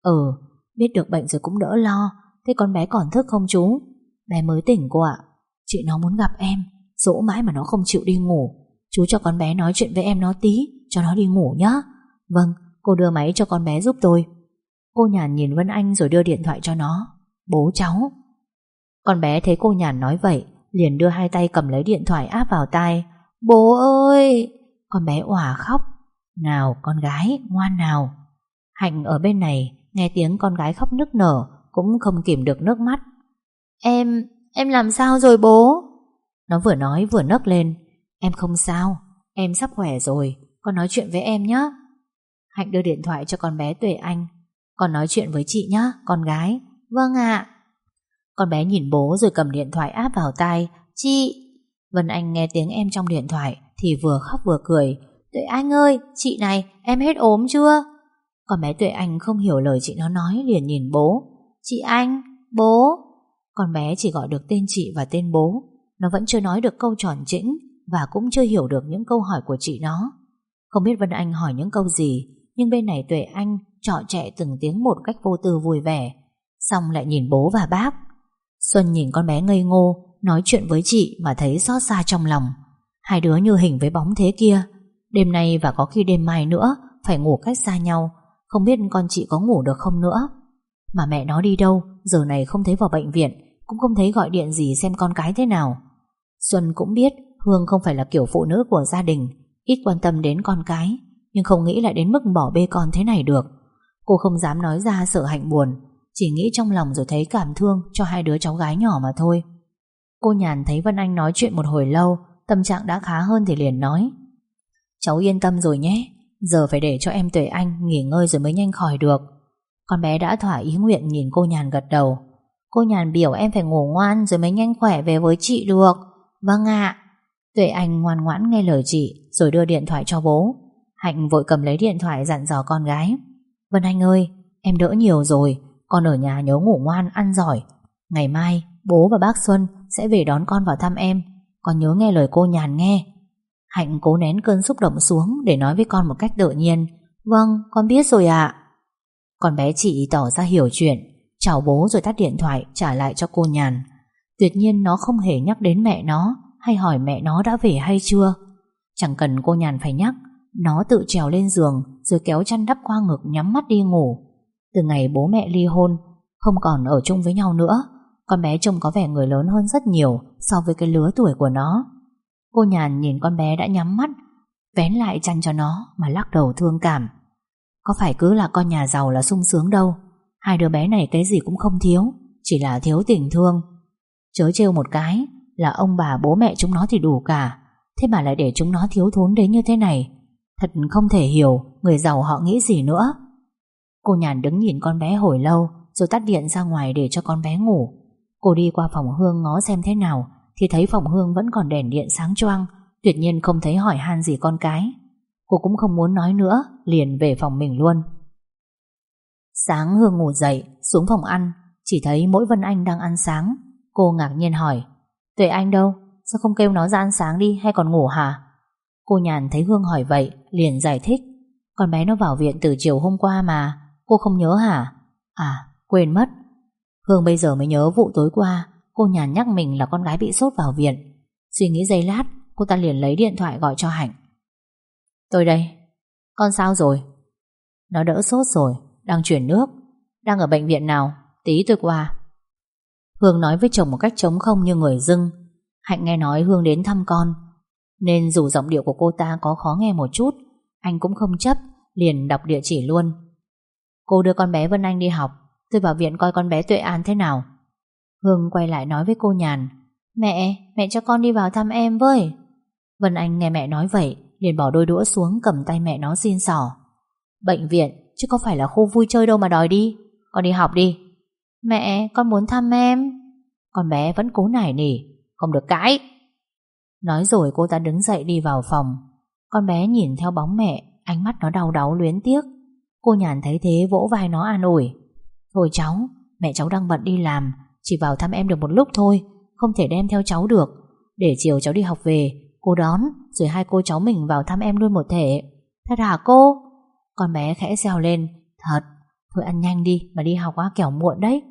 Biết được bệnh rồi cũng đỡ lo. Thế con bé còn thức không chú? Bé mới tỉnh cô ạ. Chị nó muốn gặp em, dỗ mãi mà nó không chịu đi ngủ. Chú cho con bé nói chuyện với em nó tí, cho nó đi ngủ nhá. Vâng, cô đưa máy cho con bé giúp tôi. Cô Nhàn nhìn Vân Anh rồi đưa điện thoại cho nó. Bố cháu. Con bé thấy cô Nhàn nói vậy, liền đưa hai tay cầm lấy điện thoại áp vào tai. Bố ơi! Con bé òa khóc. Nào con gái, ngoan nào. Hạnh ở bên này nghe tiếng con gái khóc nức nở, cũng không kìm được nước mắt. Em làm sao rồi bố? Nó vừa nói vừa nấc lên. Em không sao, em sắp khỏe rồi, con nói chuyện với em nhé. Hạnh đưa điện thoại cho con bé Tuệ Anh. Con nói chuyện với chị nhé, con gái. Vâng ạ. Con bé nhìn bố rồi cầm điện thoại áp vào tai. Chị. Vân Anh nghe tiếng em trong điện thoại thì vừa khóc vừa cười. Tuệ Anh ơi, chị này, em hết ốm chưa? Con bé Tuệ Anh không hiểu lời chị nó nói, liền nhìn bố. Chị Anh, bố. Con bé chỉ gọi được tên chị và tên bố. Nó vẫn chưa nói được câu tròn chỉnh và cũng chưa hiểu được những câu hỏi của chị nó. Không biết Vân Anh hỏi những câu gì, nhưng bên này Tuệ Anh trọ trẹ từng tiếng một cách vô tư vui vẻ. Xong lại nhìn bố và bác. Xuân nhìn con bé ngây ngô nói chuyện với chị mà thấy xót xa trong lòng. Hai đứa như hình với bóng thế kia. Đêm nay và có khi đêm mai nữa phải ngủ cách xa nhau. Không biết con chị có ngủ được không nữa. Mà mẹ nó đi đâu, giờ này không thấy vào bệnh viện, cũng không thấy gọi điện gì xem con cái thế nào. Xuân cũng biết Hương không phải là kiểu phụ nữ của gia đình, ít quan tâm đến con cái, nhưng không nghĩ lại đến mức bỏ bê con thế này được. Cô không dám nói ra sợ Hạnh buồn, chỉ nghĩ trong lòng rồi thấy cảm thương cho hai đứa cháu gái nhỏ mà thôi. Cô Nhàn thấy Vân Anh nói chuyện một hồi lâu, tâm trạng đã khá hơn thì liền nói: cháu yên tâm rồi nhé, giờ phải để cho em Tuệ Anh nghỉ ngơi rồi mới nhanh khỏi được. Con bé đã thỏa ý nguyện nhìn cô Nhàn gật đầu. Cô Nhàn biểu em phải ngủ ngoan rồi mới nhanh khỏe về với chị được. Vâng ạ. Tuệ Anh ngoan ngoãn nghe lời chị rồi đưa điện thoại cho bố. Hạnh vội cầm lấy điện thoại dặn dò con gái: Vân Anh ơi, em đỡ nhiều rồi, con ở nhà nhớ ngủ ngoan, ăn giỏi. Ngày mai bố và bác Xuân sẽ về đón con vào thăm em, con nhớ nghe lời cô Nhàn nghe. Hạnh cố nén cơn xúc động xuống để nói với con một cách tự nhiên: Vâng, con biết rồi ạ. Con bé chị tỏ ra hiểu chuyện, chào bố rồi tắt điện thoại trả lại cho cô Nhàn. Tuyệt nhiên nó không hề nhắc đến mẹ nó hay hỏi mẹ nó đã về hay chưa. Chẳng cần cô Nhàn phải nhắc, nó tự trèo lên giường rồi kéo chăn đắp qua ngực nhắm mắt đi ngủ. Từ ngày bố mẹ ly hôn, không còn ở chung với nhau nữa, con bé trông có vẻ người lớn hơn rất nhiều so với cái lứa tuổi của nó. Cô Nhàn nhìn con bé đã nhắm mắt, vén lại chăn cho nó mà lắc đầu thương cảm. Có phải cứ là con nhà giàu là sung sướng đâu. Hai đứa bé này cái gì cũng không thiếu, chỉ là thiếu tình thương. Chớ trêu một cái là ông bà bố mẹ chúng nó thì đủ cả, thế mà lại để chúng nó thiếu thốn đến như thế này. Thật không thể hiểu người giàu họ nghĩ gì nữa. Cô Nhàn đứng nhìn con bé hồi lâu rồi tắt điện ra ngoài để cho con bé ngủ. Cô đi qua phòng Hương ngó xem thế nào thì thấy phòng Hương vẫn còn đèn điện sáng choang, tuyệt nhiên không thấy hỏi han gì con cái. Cô cũng không muốn nói nữa, liền về phòng mình luôn. Sáng Hương ngủ dậy xuống phòng ăn, chỉ thấy mỗi Vân Anh đang ăn sáng. Cô ngạc nhiên hỏi: Tuệ Anh đâu? Sao không kêu nó ra ăn sáng đi, hay còn ngủ hả? Cô Nhàn thấy Hương hỏi vậy liền giải thích: Con bé nó vào viện từ chiều hôm qua mà, cô không nhớ hả? À, quên mất. Hương bây giờ mới nhớ vụ tối qua cô Nhàn nhắc mình là con gái bị sốt vào viện. Suy nghĩ giây lát, cô ta liền lấy điện thoại gọi cho Hạnh. Tôi đây. Con sao rồi? Nó đỡ sốt rồi, đang chuyển nước. Đang ở bệnh viện nào? Tí tôi qua. Hương nói với chồng một cách trống không như người dưng. Hạnh nghe nói Hương đến thăm con, nên dù giọng điệu của cô ta có khó nghe một chút, anh cũng không chấp, liền đọc địa chỉ luôn. Cô đưa con bé Vân Anh đi học, tôi vào viện coi con bé Tuệ An thế nào. Hương quay lại nói với cô Nhàn: Mẹ cho con đi vào thăm em với. Vân Anh nghe mẹ nói vậy liền bỏ đôi đũa xuống, cầm tay mẹ nó xin xỏ: Bệnh viện chứ có phải là khu vui chơi đâu mà đòi đi. Con đi học đi. Mẹ, con muốn thăm em. Con bé vẫn cố nài nỉ: Không được cãi. Nói rồi cô ta đứng dậy đi vào phòng. Con bé nhìn theo bóng mẹ, ánh mắt nó đau đáu luyến tiếc. Cô Nhàn thấy thế vỗ vai nó an ủi: Thôi cháu, mẹ cháu đang bận đi làm, chỉ vào thăm em được một lúc thôi, không thể đem theo cháu được. Để chiều cháu đi học về, cô đón, rồi hai cô cháu mình vào thăm em luôn một thể. Thật hả cô? Con bé khẽ reo lên: Thật. Thôi ăn nhanh đi, mà đi học quá kẻo muộn đấy.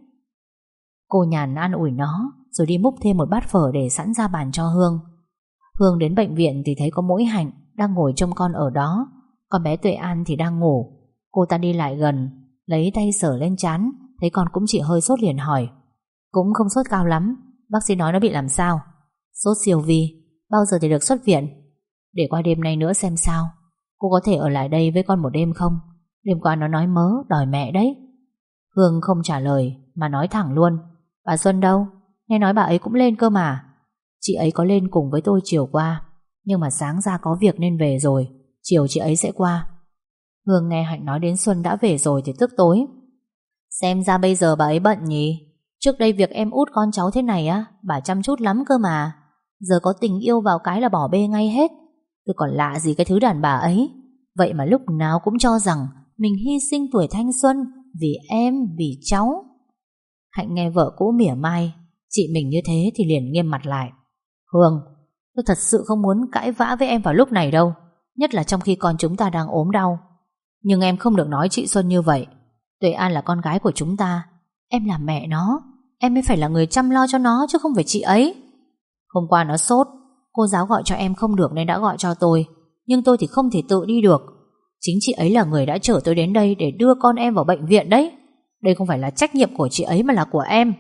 Cô Nhàn an ủi nó, rồi đi múc thêm một bát phở để sẵn ra bàn cho Hương. Hương đến bệnh viện thì thấy có mỗi Hạnh đang ngồi trông con ở đó. Con bé Tuệ An thì đang ngủ. Cô ta đi lại gần, lấy tay sờ lên trán, thấy con cũng chỉ hơi sốt liền hỏi: Cũng không sốt cao lắm, bác sĩ nói nó bị làm sao? Sốt siêu vi. Bao giờ thì được xuất viện? Để qua đêm nay nữa xem sao. Cô có thể ở lại đây với con một đêm không? Đêm qua nó nói mớ đòi mẹ đấy. Hương không trả lời mà nói thẳng luôn: Bà Xuân đâu? Nghe nói bà ấy cũng lên cơ mà. Chị ấy có lên cùng với tôi chiều qua, nhưng mà sáng ra có việc nên về rồi. Chiều chị ấy sẽ qua. Hương nghe Hạnh nói đến Xuân đã về rồi thì tức tối: Xem ra bây giờ bà ấy bận nhỉ? Trước đây việc em út con cháu thế này á, bà chăm chút lắm cơ mà. Giờ có tình yêu vào cái là bỏ bê ngay hết. Tôi còn lạ gì cái thứ đàn bà ấy. Vậy mà lúc nào cũng cho rằng mình hy sinh tuổi thanh xuân vì em, vì cháu. Hạnh nghe vợ cũ mỉa mai chị mình như thế thì liền nghiêm mặt lại: Hương, tôi thật sự không muốn cãi vã với em vào lúc này đâu, nhất là trong khi con chúng ta đang ốm đau. Nhưng em không được nói chị Xuân như vậy. Tuệ An là con gái của chúng ta. Em là mẹ nó, em mới phải là người chăm lo cho nó, chứ không phải chị ấy. Hôm qua nó sốt, cô giáo gọi cho em không được nên đã gọi cho tôi. Nhưng tôi thì không thể tự đi được. Chính chị ấy là người đã chở tôi đến đây để đưa con em vào bệnh viện đấy. Đây không phải là trách nhiệm của chị ấy mà là của em.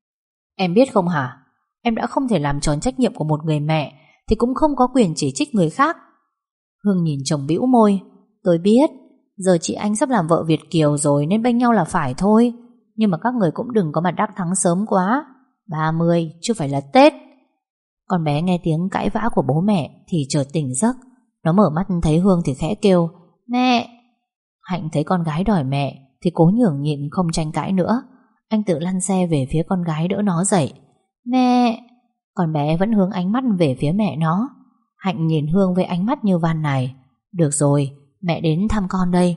Em biết không hả? Em đã không thể làm tròn trách nhiệm của một người mẹ thì cũng không có quyền chỉ trích người khác. Hương nhìn chồng bĩu môi. Tôi biết, giờ chị anh sắp làm vợ Việt kiều rồi nên bênh nhau là phải thôi. Nhưng mà các người cũng đừng có mà đắc thắng sớm quá. 30 chứ phải là Tết. Con bé nghe tiếng cãi vã của bố mẹ thì chợt tỉnh giấc. Nó mở mắt thấy Hương thì khẽ kêu mẹ. Hạnh thấy con gái đòi mẹ thì cố nhường nhịn không tranh cãi nữa. Anh tự lăn xe về phía con gái đỡ nó dậy. Mẹ. Con bé vẫn hướng ánh mắt về phía mẹ nó. Hạnh nhìn Hương với ánh mắt như van nài. Được rồi, mẹ đến thăm con đây.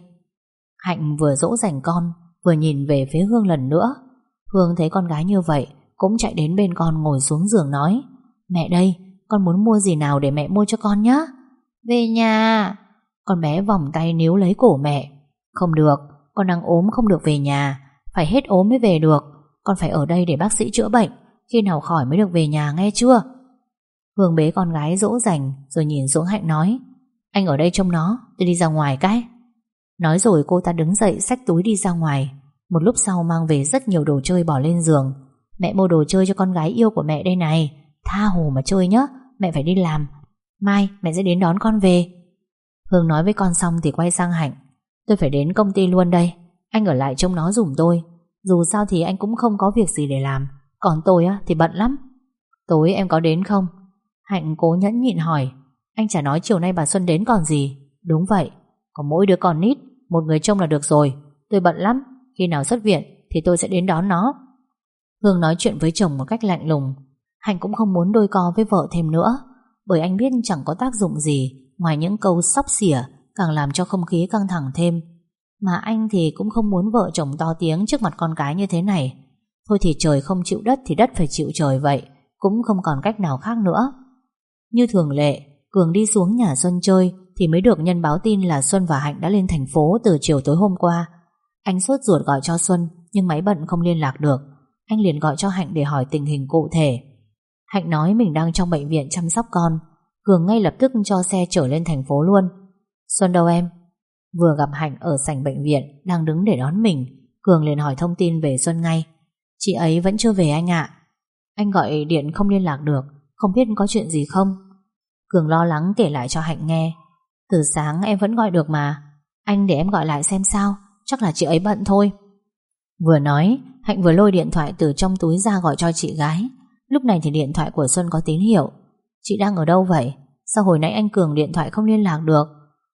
Hạnh vừa dỗ dành con vừa nhìn về phía Hương lần nữa. Hương thấy con gái như vậy cũng chạy đến bên con ngồi xuống giường nói. Mẹ đây, con muốn mua gì nào để mẹ mua cho con nhé. Về nhà. Con bé vòng tay níu lấy cổ mẹ. Không được, con đang ốm không được về nhà. Phải hết ốm mới về được. Con phải ở đây để bác sĩ chữa bệnh. Khi nào khỏi mới được về nhà nghe chưa. Hương bế con gái dỗ dành rồi nhìn xuống Hạnh nói. Anh ở đây trông nó, tôi đi ra ngoài cái. Nói rồi cô ta đứng dậy xách túi đi ra ngoài. Một lúc sau mang về rất nhiều đồ chơi bỏ lên giường. Mẹ mua đồ chơi cho con gái yêu của mẹ đây này. Tha hồ mà chơi nhé, mẹ phải đi làm. Mai mẹ sẽ đến đón con về. Hương nói với con xong thì quay sang Hạnh. Tôi phải đến công ty luôn đây. Anh ở lại trông nó giùm tôi. Dù sao thì anh cũng không có việc gì để làm. Còn tôi á thì bận lắm. Tối em có đến không? Hạnh cố nhẫn nhịn hỏi. Anh chả nói chiều nay bà Xuân đến còn gì. Đúng vậy, có mỗi đứa con nít, một người trông là được rồi. Tôi bận lắm, khi nào xuất viện thì tôi sẽ đến đón nó. Hương nói chuyện với chồng một cách lạnh lùng. Hạnh cũng không muốn đôi co với vợ thêm nữa, bởi anh biết chẳng có tác dụng gì ngoài những câu xóc xỉa, càng làm cho không khí căng thẳng thêm. Mà anh thì cũng không muốn vợ chồng to tiếng trước mặt con cái như thế này. Thôi thì trời không chịu đất thì đất phải chịu trời vậy, cũng không còn cách nào khác nữa. Như thường lệ, Cường đi xuống nhà Xuân chơi thì mới được nhân báo tin là Xuân và Hạnh đã lên thành phố từ chiều tối hôm qua. Anh sốt ruột gọi cho Xuân nhưng máy bận không liên lạc được. Anh liền gọi cho Hạnh để hỏi tình hình cụ thể. Hạnh nói mình đang trong bệnh viện chăm sóc con. Cường ngay lập tức cho xe chở lên thành phố luôn. Xuân đâu em? Vừa gặp Hạnh ở sảnh bệnh viện đang đứng để đón mình, Cường liền hỏi thông tin về Xuân ngay. Chị ấy vẫn chưa về anh ạ. Anh gọi điện không liên lạc được, không biết có chuyện gì không? Cường lo lắng kể lại cho Hạnh nghe. Từ sáng em vẫn gọi được mà. Anh để em gọi lại xem sao, chắc là chị ấy bận thôi. Vừa nói, Hạnh vừa lôi điện thoại từ trong túi ra gọi cho chị gái. Lúc này thì điện thoại của Xuân có tín hiệu. Chị đang ở đâu vậy? Sao hồi nãy anh Cường điện thoại không liên lạc được?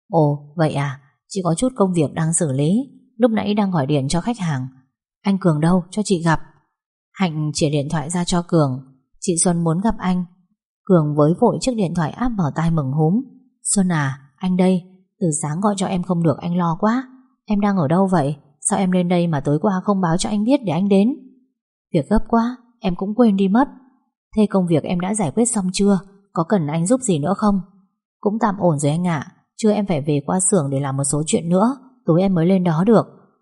Ồ, vậy à, chị có chút công việc đang xử lý, lúc nãy đang gọi điện cho khách hàng. Anh Cường đâu, cho chị gặp. Hạnh chìa điện thoại ra cho Cường. Chị Xuân muốn gặp anh. Cường với vội chiếc điện thoại áp vào tai mừng húm. Xuân à, anh đây. Từ sáng gọi cho em không được, anh lo quá. Em đang ở đâu vậy? Sao em lên đây mà tối qua không báo cho anh biết để anh đến? Việc gấp quá, em cũng quên đi mất. Thế công việc em đã giải quyết xong chưa? Có cần anh giúp gì nữa không? Cũng tạm ổn rồi anh ạ. Trưa em phải về qua xưởng để làm một số chuyện nữa, tối em mới lên đó được.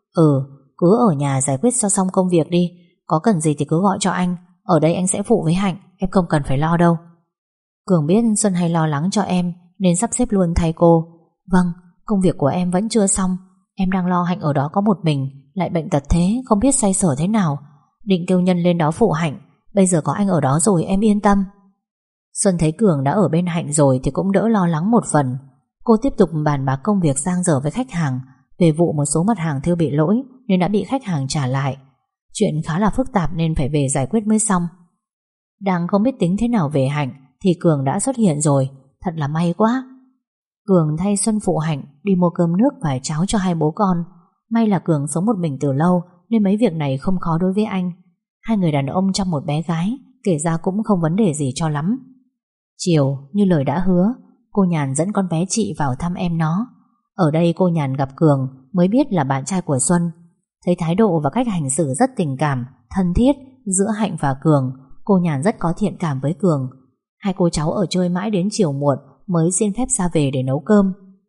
Cứ ở nhà giải quyết cho xong công việc đi. Có cần gì thì cứ gọi cho anh. Ở đây anh sẽ phụ với Hạnh, em không cần phải lo đâu. Cường biết Xuân hay lo lắng cho em nên sắp xếp luôn thay cô. Vâng, công việc của em vẫn chưa xong. Em đang lo Hạnh ở đó có một mình, lại bệnh tật thế, không biết xoay sở thế nào. Định kêu nhân lên đó phụ Hạnh. Bây giờ có anh ở đó rồi, em yên tâm. Xuân thấy Cường đã ở bên Hạnh rồi thì cũng đỡ lo lắng một phần. Cô tiếp tục bàn bạc công việc dang dở với khách hàng về vụ một số mặt hàng thêu bị lỗi nên đã bị khách hàng trả lại. Chuyện khá là phức tạp nên phải về giải quyết mới xong. Đang không biết tính thế nào về Hạnh thì Cường đã xuất hiện rồi. Thật là may quá. Cường thay Xuân phụ Hạnh đi mua cơm nước và cháo cho hai bố con. May là Cường sống một mình từ lâu nên mấy việc này không khó đối với anh. Hai người đàn ông chăm một bé gái, kể ra cũng không vấn đề gì cho lắm. Chiều, như lời đã hứa, cô Nhàn dẫn con bé chị vào thăm em nó. Ở đây cô Nhàn gặp Cường mới biết là bạn trai của Xuân. Thấy thái độ và cách hành xử rất tình cảm, thân thiết giữa Hạnh và Cường, cô Nhàn rất có thiện cảm với Cường. Hai cô cháu ở chơi mãi đến chiều muộn mới xin phép ra về để nấu cơm.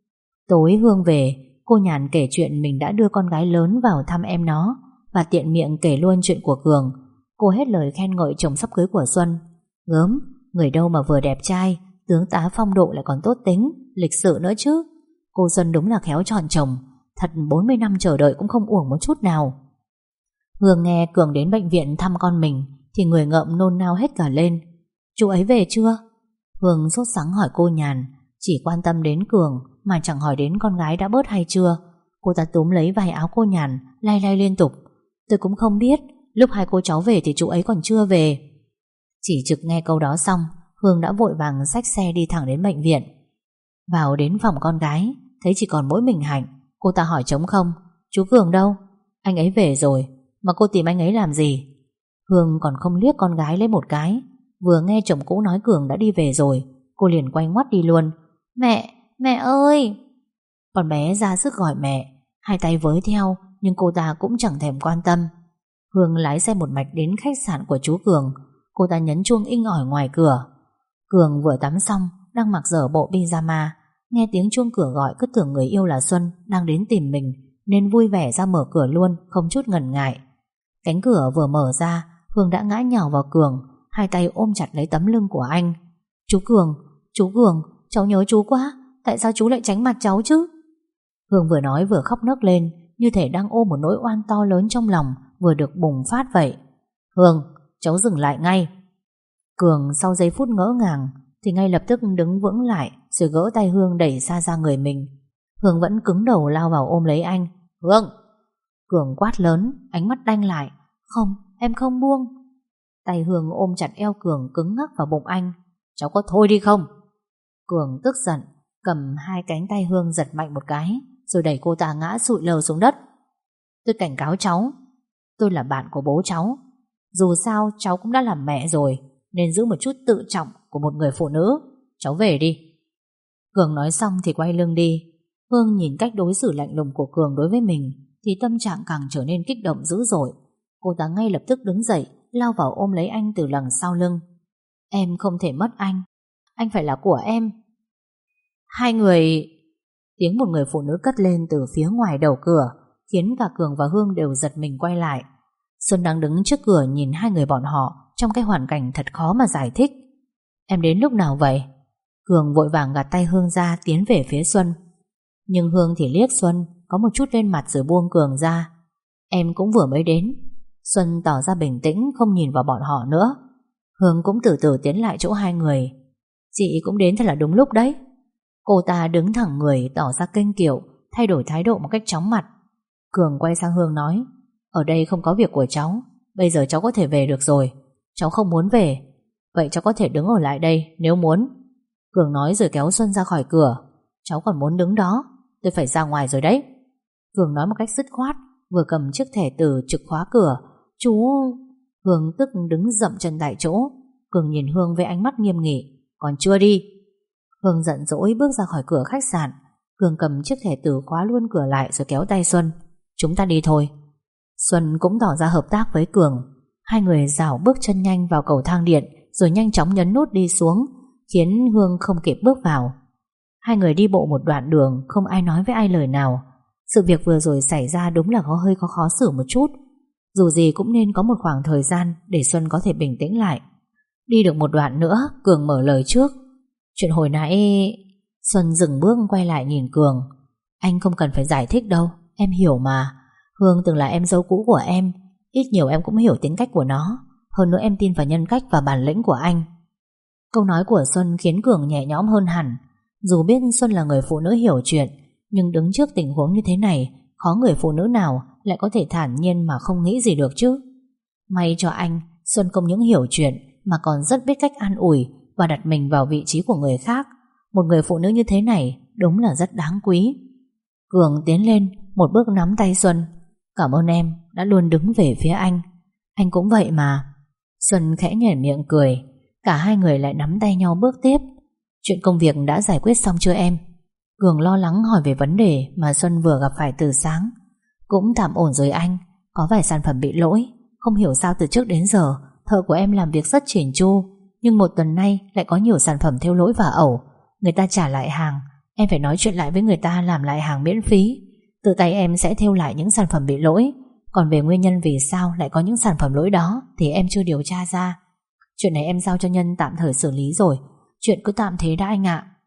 Tối Hương về, cô Nhàn kể chuyện mình đã đưa con gái lớn vào thăm em nó, và tiện miệng kể luôn chuyện của Cường. Cô hết lời khen ngợi chồng sắp cưới của Xuân. Gớm, người đâu mà vừa đẹp trai, tướng tá phong độ lại còn tốt tính, lịch sự nữa chứ. Cô Xuân đúng là khéo chọn chồng, thật 40 năm chờ đợi cũng không uổng một chút nào. Hương nghe Cường đến bệnh viện thăm con mình thì người ngợm nôn nao hết cả lên. Chú ấy về chưa? Hương sốt sắng hỏi cô Nhàn, chỉ quan tâm đến Cường mà chẳng hỏi đến con gái đã bớt hay chưa. Cô ta túm lấy vai áo cô Nhàn, lay lay liên tục. Tôi cũng không biết, lúc hai cô cháu về thì chú ấy còn chưa về. Chỉ trực nghe câu đó xong, Hương đã vội vàng xách xe đi thẳng đến bệnh viện. Vào đến phòng con gái, thấy chỉ còn mỗi mình Hạnh. Cô ta hỏi trống không, chú Cường đâu? Anh ấy về rồi, mà cô tìm anh ấy làm gì? Hương còn không liếc con gái lấy một cái. Vừa nghe chồng cũ nói Cường đã đi về rồi, cô liền quay ngoắt đi luôn. Mẹ ơi! Con bé ra sức gọi mẹ, hai tay với theo, nhưng cô ta cũng chẳng thèm quan tâm. Hương lái xe một mạch đến khách sạn của chú Cường. Cô ta nhấn chuông inh ỏi ngoài cửa. Cường vừa tắm xong, đang mặc dở bộ pyjama, nghe tiếng chuông cửa gọi cứ tưởng người yêu là Xuân đang đến tìm mình, nên vui vẻ ra mở cửa luôn, không chút ngần ngại. Cánh cửa vừa mở ra, Hương đã ngã nhào vào Cường, hai tay ôm chặt lấy tấm lưng của anh. Chú Cường, cháu nhớ chú quá, tại sao chú lại tránh mặt cháu chứ? Hương vừa nói vừa khóc nấc lên, như thể đang ôm một nỗi oan to lớn trong lòng vừa được bùng phát vậy. Hương, cháu dừng lại ngay. Cường sau giây phút ngỡ ngàng thì ngay lập tức đứng vững lại, rồi gỡ tay Hương đẩy xa ra người mình. Hương vẫn cứng đầu lao vào ôm lấy anh. Hương! Cường quát lớn, ánh mắt đanh lại. Không, em không buông. Tay Hương ôm chặt eo Cường cứng ngắc vào bụng anh. Cháu có thôi đi không? Cường tức giận, cầm hai cánh tay Hương giật mạnh một cái, rồi đẩy cô ta ngã sụi lờ xuống đất. Tôi cảnh cáo cháu, tôi là bạn của bố cháu. Dù sao cháu cũng đã làm mẹ rồi, nên giữ một chút tự trọng của một người phụ nữ. Cháu về đi. Cường nói xong thì quay lưng đi. Hương nhìn cách đối xử lạnh lùng của Cường đối với mình thì tâm trạng càng trở nên kích động dữ dội. Cô ta ngay lập tức đứng dậy, lao vào ôm lấy anh từ đằng sau lưng. Em không thể mất anh phải là của em. Hai người... Tiếng một người phụ nữ cất lên từ phía ngoài đầu cửa, khiến cả Cường và Hương đều giật mình quay lại. Xuân đang đứng trước cửa nhìn hai người bọn họ trong cái hoàn cảnh thật khó mà giải thích. Em đến lúc nào vậy? Cường vội vàng gạt tay Hương ra, tiến về phía Xuân. Nhưng Hương thì liếc Xuân, có một chút lên mặt rồi buông Cường ra. Em cũng vừa mới đến. Xuân tỏ ra bình tĩnh, không nhìn vào bọn họ nữa. Hương cũng từ từ tiến lại chỗ hai người. Chị cũng đến thật là đúng lúc đấy. Cô ta đứng thẳng người, tỏ ra kênh kiệu, thay đổi thái độ một cách chóng mặt. Cường quay sang Hương nói, ở đây không có việc của cháu, bây giờ cháu có thể về được rồi. Cháu không muốn về, vậy cháu có thể đứng ở lại đây nếu muốn. Cường nói rồi kéo Xuân ra khỏi cửa. Cháu còn muốn đứng đó, tôi phải ra ngoài rồi đấy. Cường nói một cách dứt khoát, vừa cầm chiếc thẻ từ trực khóa cửa. Chú... Hương tức đứng dậm chân tại chỗ. Cường nhìn Hương với ánh mắt nghiêm nghị. Còn chưa đi? Hương giận dỗi bước ra khỏi cửa khách sạn. Cường cầm chiếc thẻ từ khóa luôn cửa lại rồi kéo tay Xuân. Chúng ta đi thôi. Xuân cũng tỏ ra hợp tác với Cường. Hai người rảo bước chân nhanh vào cầu thang điện, rồi nhanh chóng nhấn nút đi xuống, khiến Hương không kịp bước vào. Hai người đi bộ một đoạn đường, không ai nói với ai lời nào. Sự việc vừa rồi xảy ra đúng là có khó xử một chút. Dù gì cũng nên có một khoảng thời gian để Xuân có thể bình tĩnh lại. Đi được một đoạn nữa, Cường mở lời trước. Chuyện hồi nãy... Xuân dừng bước quay lại nhìn Cường. Anh không cần phải giải thích đâu, em hiểu mà. Hương từng là em dâu cũ của em, ít nhiều em cũng hiểu tính cách của nó. Hơn nữa em tin vào nhân cách và bản lĩnh của anh. Câu nói của Xuân khiến Cường nhẹ nhõm hơn hẳn. Dù biết Xuân là người phụ nữ hiểu chuyện, nhưng đứng trước tình huống như thế này, khó người phụ nữ nào lại có thể thản nhiên mà không nghĩ gì được chứ. May cho anh, Xuân không những hiểu chuyện mà còn rất biết cách an ủi và đặt mình vào vị trí của người khác. Một người phụ nữ như thế này đúng là rất đáng quý. Cường tiến lên một bước nắm tay Xuân. Cảm ơn em đã luôn đứng về phía anh. Anh cũng vậy mà. Xuân khẽ nhoẻn miệng cười. Cả hai người lại nắm tay nhau bước tiếp. Chuyện công việc đã giải quyết xong chưa em? Cường lo lắng hỏi về vấn đề mà Xuân vừa gặp phải từ sáng. Cũng tạm ổn rồi anh. Có vài sản phẩm bị lỗi. Không hiểu sao từ trước đến giờ thợ của em làm việc rất chỉn chu, nhưng một tuần nay lại có nhiều sản phẩm thêu lỗi và ẩu. Người ta trả lại hàng, Em phải nói chuyện lại với người ta làm lại hàng miễn phí. Tự tay em sẽ thêu lại những sản phẩm bị lỗi. Còn về nguyên nhân vì sao lại có những sản phẩm lỗi đó thì em chưa điều tra ra. Chuyện này em giao cho Nhân tạm thời xử lý rồi. Chuyện cứ tạm thế đã anh ạ.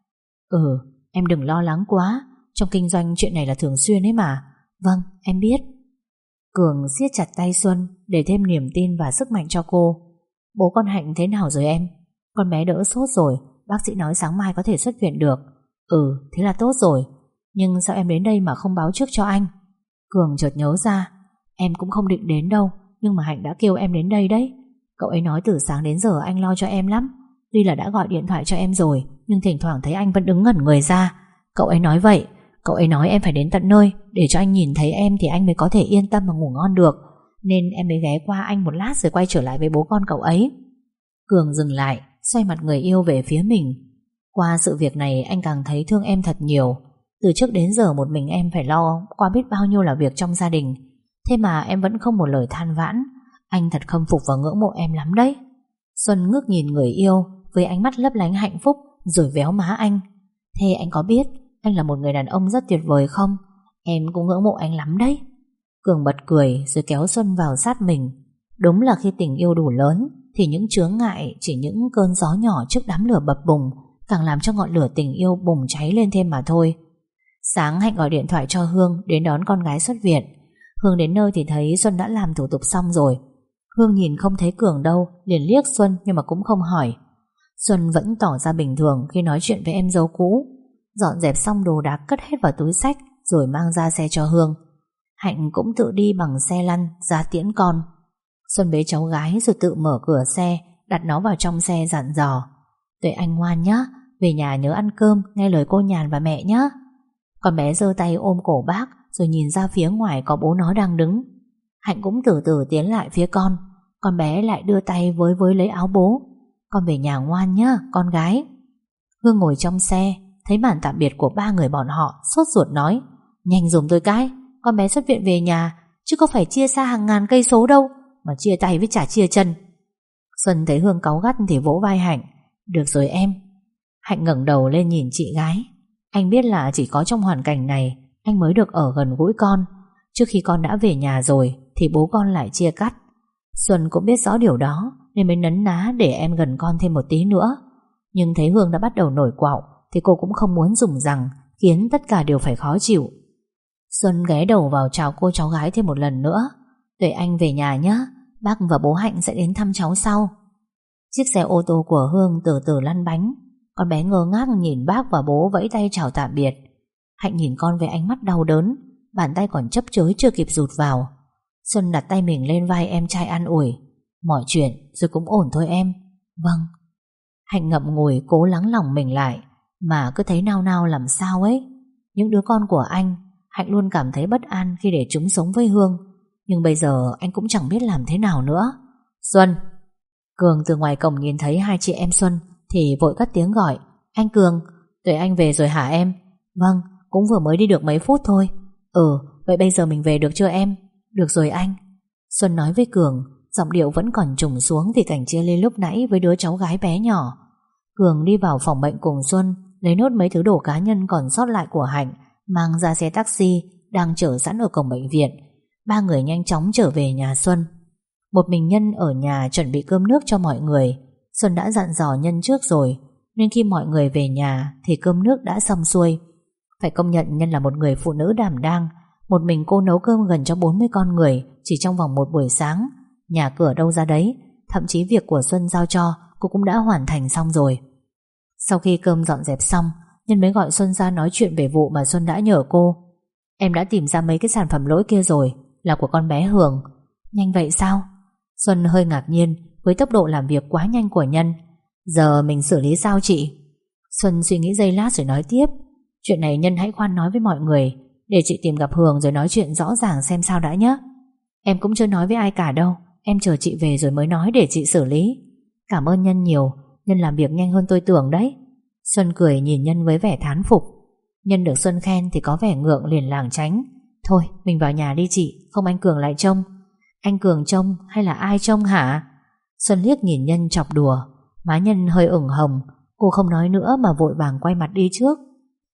Em đừng lo lắng quá. Trong kinh doanh chuyện này là thường xuyên ấy mà. Vâng, em biết. Cường siết chặt tay Xuân để thêm niềm tin và sức mạnh cho cô. Bố con Hạnh thế nào rồi em? Con bé đỡ sốt rồi. Bác sĩ nói sáng mai có thể xuất viện được. Thế là tốt rồi. Nhưng sao em đến đây mà không báo trước cho anh? Cường chợt nhớ ra, em cũng không định đến đâu, nhưng mà Hạnh đã kêu em đến đây đấy. Cậu ấy nói từ sáng đến giờ anh lo cho em lắm. Tuy là đã gọi điện thoại cho em rồi, nhưng thỉnh thoảng thấy anh vẫn đứng ngẩn người ra. Cậu ấy nói vậy. Cậu ấy nói em phải đến tận nơi để cho anh nhìn thấy em thì anh mới có thể yên tâm mà ngủ ngon được. Nên em mới ghé qua anh một lát rồi quay trở lại với bố con cậu ấy. Cường dừng lại, xoay mặt người yêu về phía mình. Qua sự việc này anh càng thấy thương em thật nhiều. Từ trước đến giờ một mình em phải lo qua biết bao nhiêu là việc trong gia đình. Thế mà em vẫn không một lời than vãn. Anh thật khâm phục và ngưỡng mộ em lắm đấy. Xuân ngước nhìn người yêu với ánh mắt lấp lánh hạnh phúc rồi véo má anh. Thế anh có biết anh là một người đàn ông rất tuyệt vời không? Em cũng ngưỡng mộ anh lắm đấy. Cường bật cười rồi kéo Xuân vào sát mình. Đúng là khi tình yêu đủ lớn thì những chướng ngại, chỉ những cơn gió nhỏ trước đám lửa bập bùng càng làm cho ngọn lửa tình yêu bùng cháy lên thêm mà thôi. Sáng Hạnh gọi điện thoại cho Hương đến đón con gái xuất viện. Hương đến nơi thì thấy Xuân đã làm thủ tục xong rồi. Hương nhìn không thấy Cường đâu, liền liếc Xuân nhưng mà cũng không hỏi. Xuân vẫn tỏ ra bình thường khi nói chuyện với em dâu cũ. Dọn dẹp xong đồ đạc cất hết vào túi xách rồi mang ra xe cho Hương. Hạnh cũng tự đi bằng xe lăn ra tiễn con. Xuân bế cháu gái rồi tự mở cửa xe, đặt nó vào trong xe dặn dò: Tuệ Anh ngoan nhá, về nhà nhớ ăn cơm, nghe lời cô Nhàn và mẹ nhá. Con bé giơ tay ôm cổ bác rồi nhìn ra phía ngoài có bố nó đang đứng. Hạnh cũng từ từ tiến lại phía con bé lại đưa tay với lấy áo bố. Con về nhà ngoan nhá, con gái. Hương ngồi trong xe, thấy màn tạm biệt của ba người bọn họ, sốt ruột nói: Nhanh giùm tôi cái, con bé xuất viện về nhà, chứ có phải chia xa hàng ngàn cây số đâu, mà chia tay với chả chia chân. Xuân thấy Hương cáu gắt thì vỗ vai Hạnh: Được rồi em. Hạnh ngẩng đầu lên nhìn chị gái. Anh biết là chỉ có trong hoàn cảnh này anh mới được ở gần gũi con. Trước khi con đã về nhà rồi thì bố con lại chia cắt. Xuân cũng biết rõ điều đó nên mới nấn ná để em gần con thêm một tí nữa. Nhưng thấy Hương đã bắt đầu nổi quạo thì cô cũng không muốn dùng rằng khiến tất cả đều phải khó chịu. Xuân ghé đầu vào chào cô cháu gái thêm một lần nữa: Tuệ Anh về nhà nhé, bác và bố Hạnh sẽ đến thăm cháu sau. Chiếc xe ô tô của Hương từ từ lăn bánh. Con bé ngơ ngác nhìn bác và bố vẫy tay chào tạm biệt. Hạnh nhìn con với ánh mắt đau đớn, bàn tay còn chấp chới chưa kịp rụt vào. Xuân đặt tay mình lên vai em trai an ủi: Mọi chuyện rồi cũng ổn thôi em. Vâng. Hạnh ngậm ngùi cố lắng lòng mình lại, mà cứ thấy nao nao làm sao ấy. Những đứa con của anh, Hạnh luôn cảm thấy bất an khi để chúng sống với Hương. Nhưng bây giờ anh cũng chẳng biết làm thế nào nữa. Xuân. Cường từ ngoài cổng nhìn thấy hai chị em Xuân thì vội cất tiếng gọi: Anh Cường, Tuệ Anh về rồi hả em? Vâng, cũng vừa mới đi được mấy phút thôi. Vậy bây giờ mình về được chưa em? Được rồi anh. Xuân nói với Cường, giọng điệu vẫn còn trùng xuống vì cảnh chia ly lúc nãy với đứa cháu gái bé nhỏ. Cường đi vào phòng bệnh cùng Xuân, lấy nốt mấy thứ đồ cá nhân còn sót lại của Hạnh, mang ra xe taxi đang chờ sẵn ở cổng bệnh viện. Ba người nhanh chóng trở về nhà Xuân. Một mình Nhân ở nhà chuẩn bị cơm nước cho mọi người. Xuân đã dặn dò Nhân trước rồi, nên khi mọi người về nhà thì cơm nước đã xong xuôi. Phải công nhận Nhân là một người phụ nữ đảm đang. Một mình cô nấu cơm gần cho 40 con người chỉ trong vòng một buổi sáng. Nhà cửa đâu ra đấy. Thậm chí việc của Xuân giao cho cô cũng đã hoàn thành xong rồi. Sau khi cơm dọn dẹp xong, Nhân mới gọi Xuân ra nói chuyện về vụ mà Xuân đã nhờ cô. Em đã tìm ra mấy cái sản phẩm lỗi kia rồi, là của con bé Hường. Nhanh vậy sao? Xuân hơi ngạc nhiên với tốc độ làm việc quá nhanh của Nhân. Giờ mình xử lý sao chị? Xuân suy nghĩ giây lát rồi nói tiếp: Chuyện này Nhân hãy khoan nói với mọi người, để chị tìm gặp Hường rồi nói chuyện rõ ràng xem sao đã nhé. Em cũng chưa nói với ai cả đâu, em chờ chị về rồi mới nói để chị xử lý. Cảm ơn Nhân nhiều, Nhân làm việc nhanh hơn tôi tưởng đấy. Xuân cười nhìn Nhân với vẻ thán phục. Nhân được Xuân khen thì có vẻ ngượng liền lảng tránh. Thôi mình vào nhà đi chị, không anh Cường lại trông. Anh Cường trông hay là ai trông hả? Xuân liếc nhìn Nhân chọc đùa. Má Nhân hơi ửng hồng. Cô không nói nữa mà vội vàng quay mặt đi trước.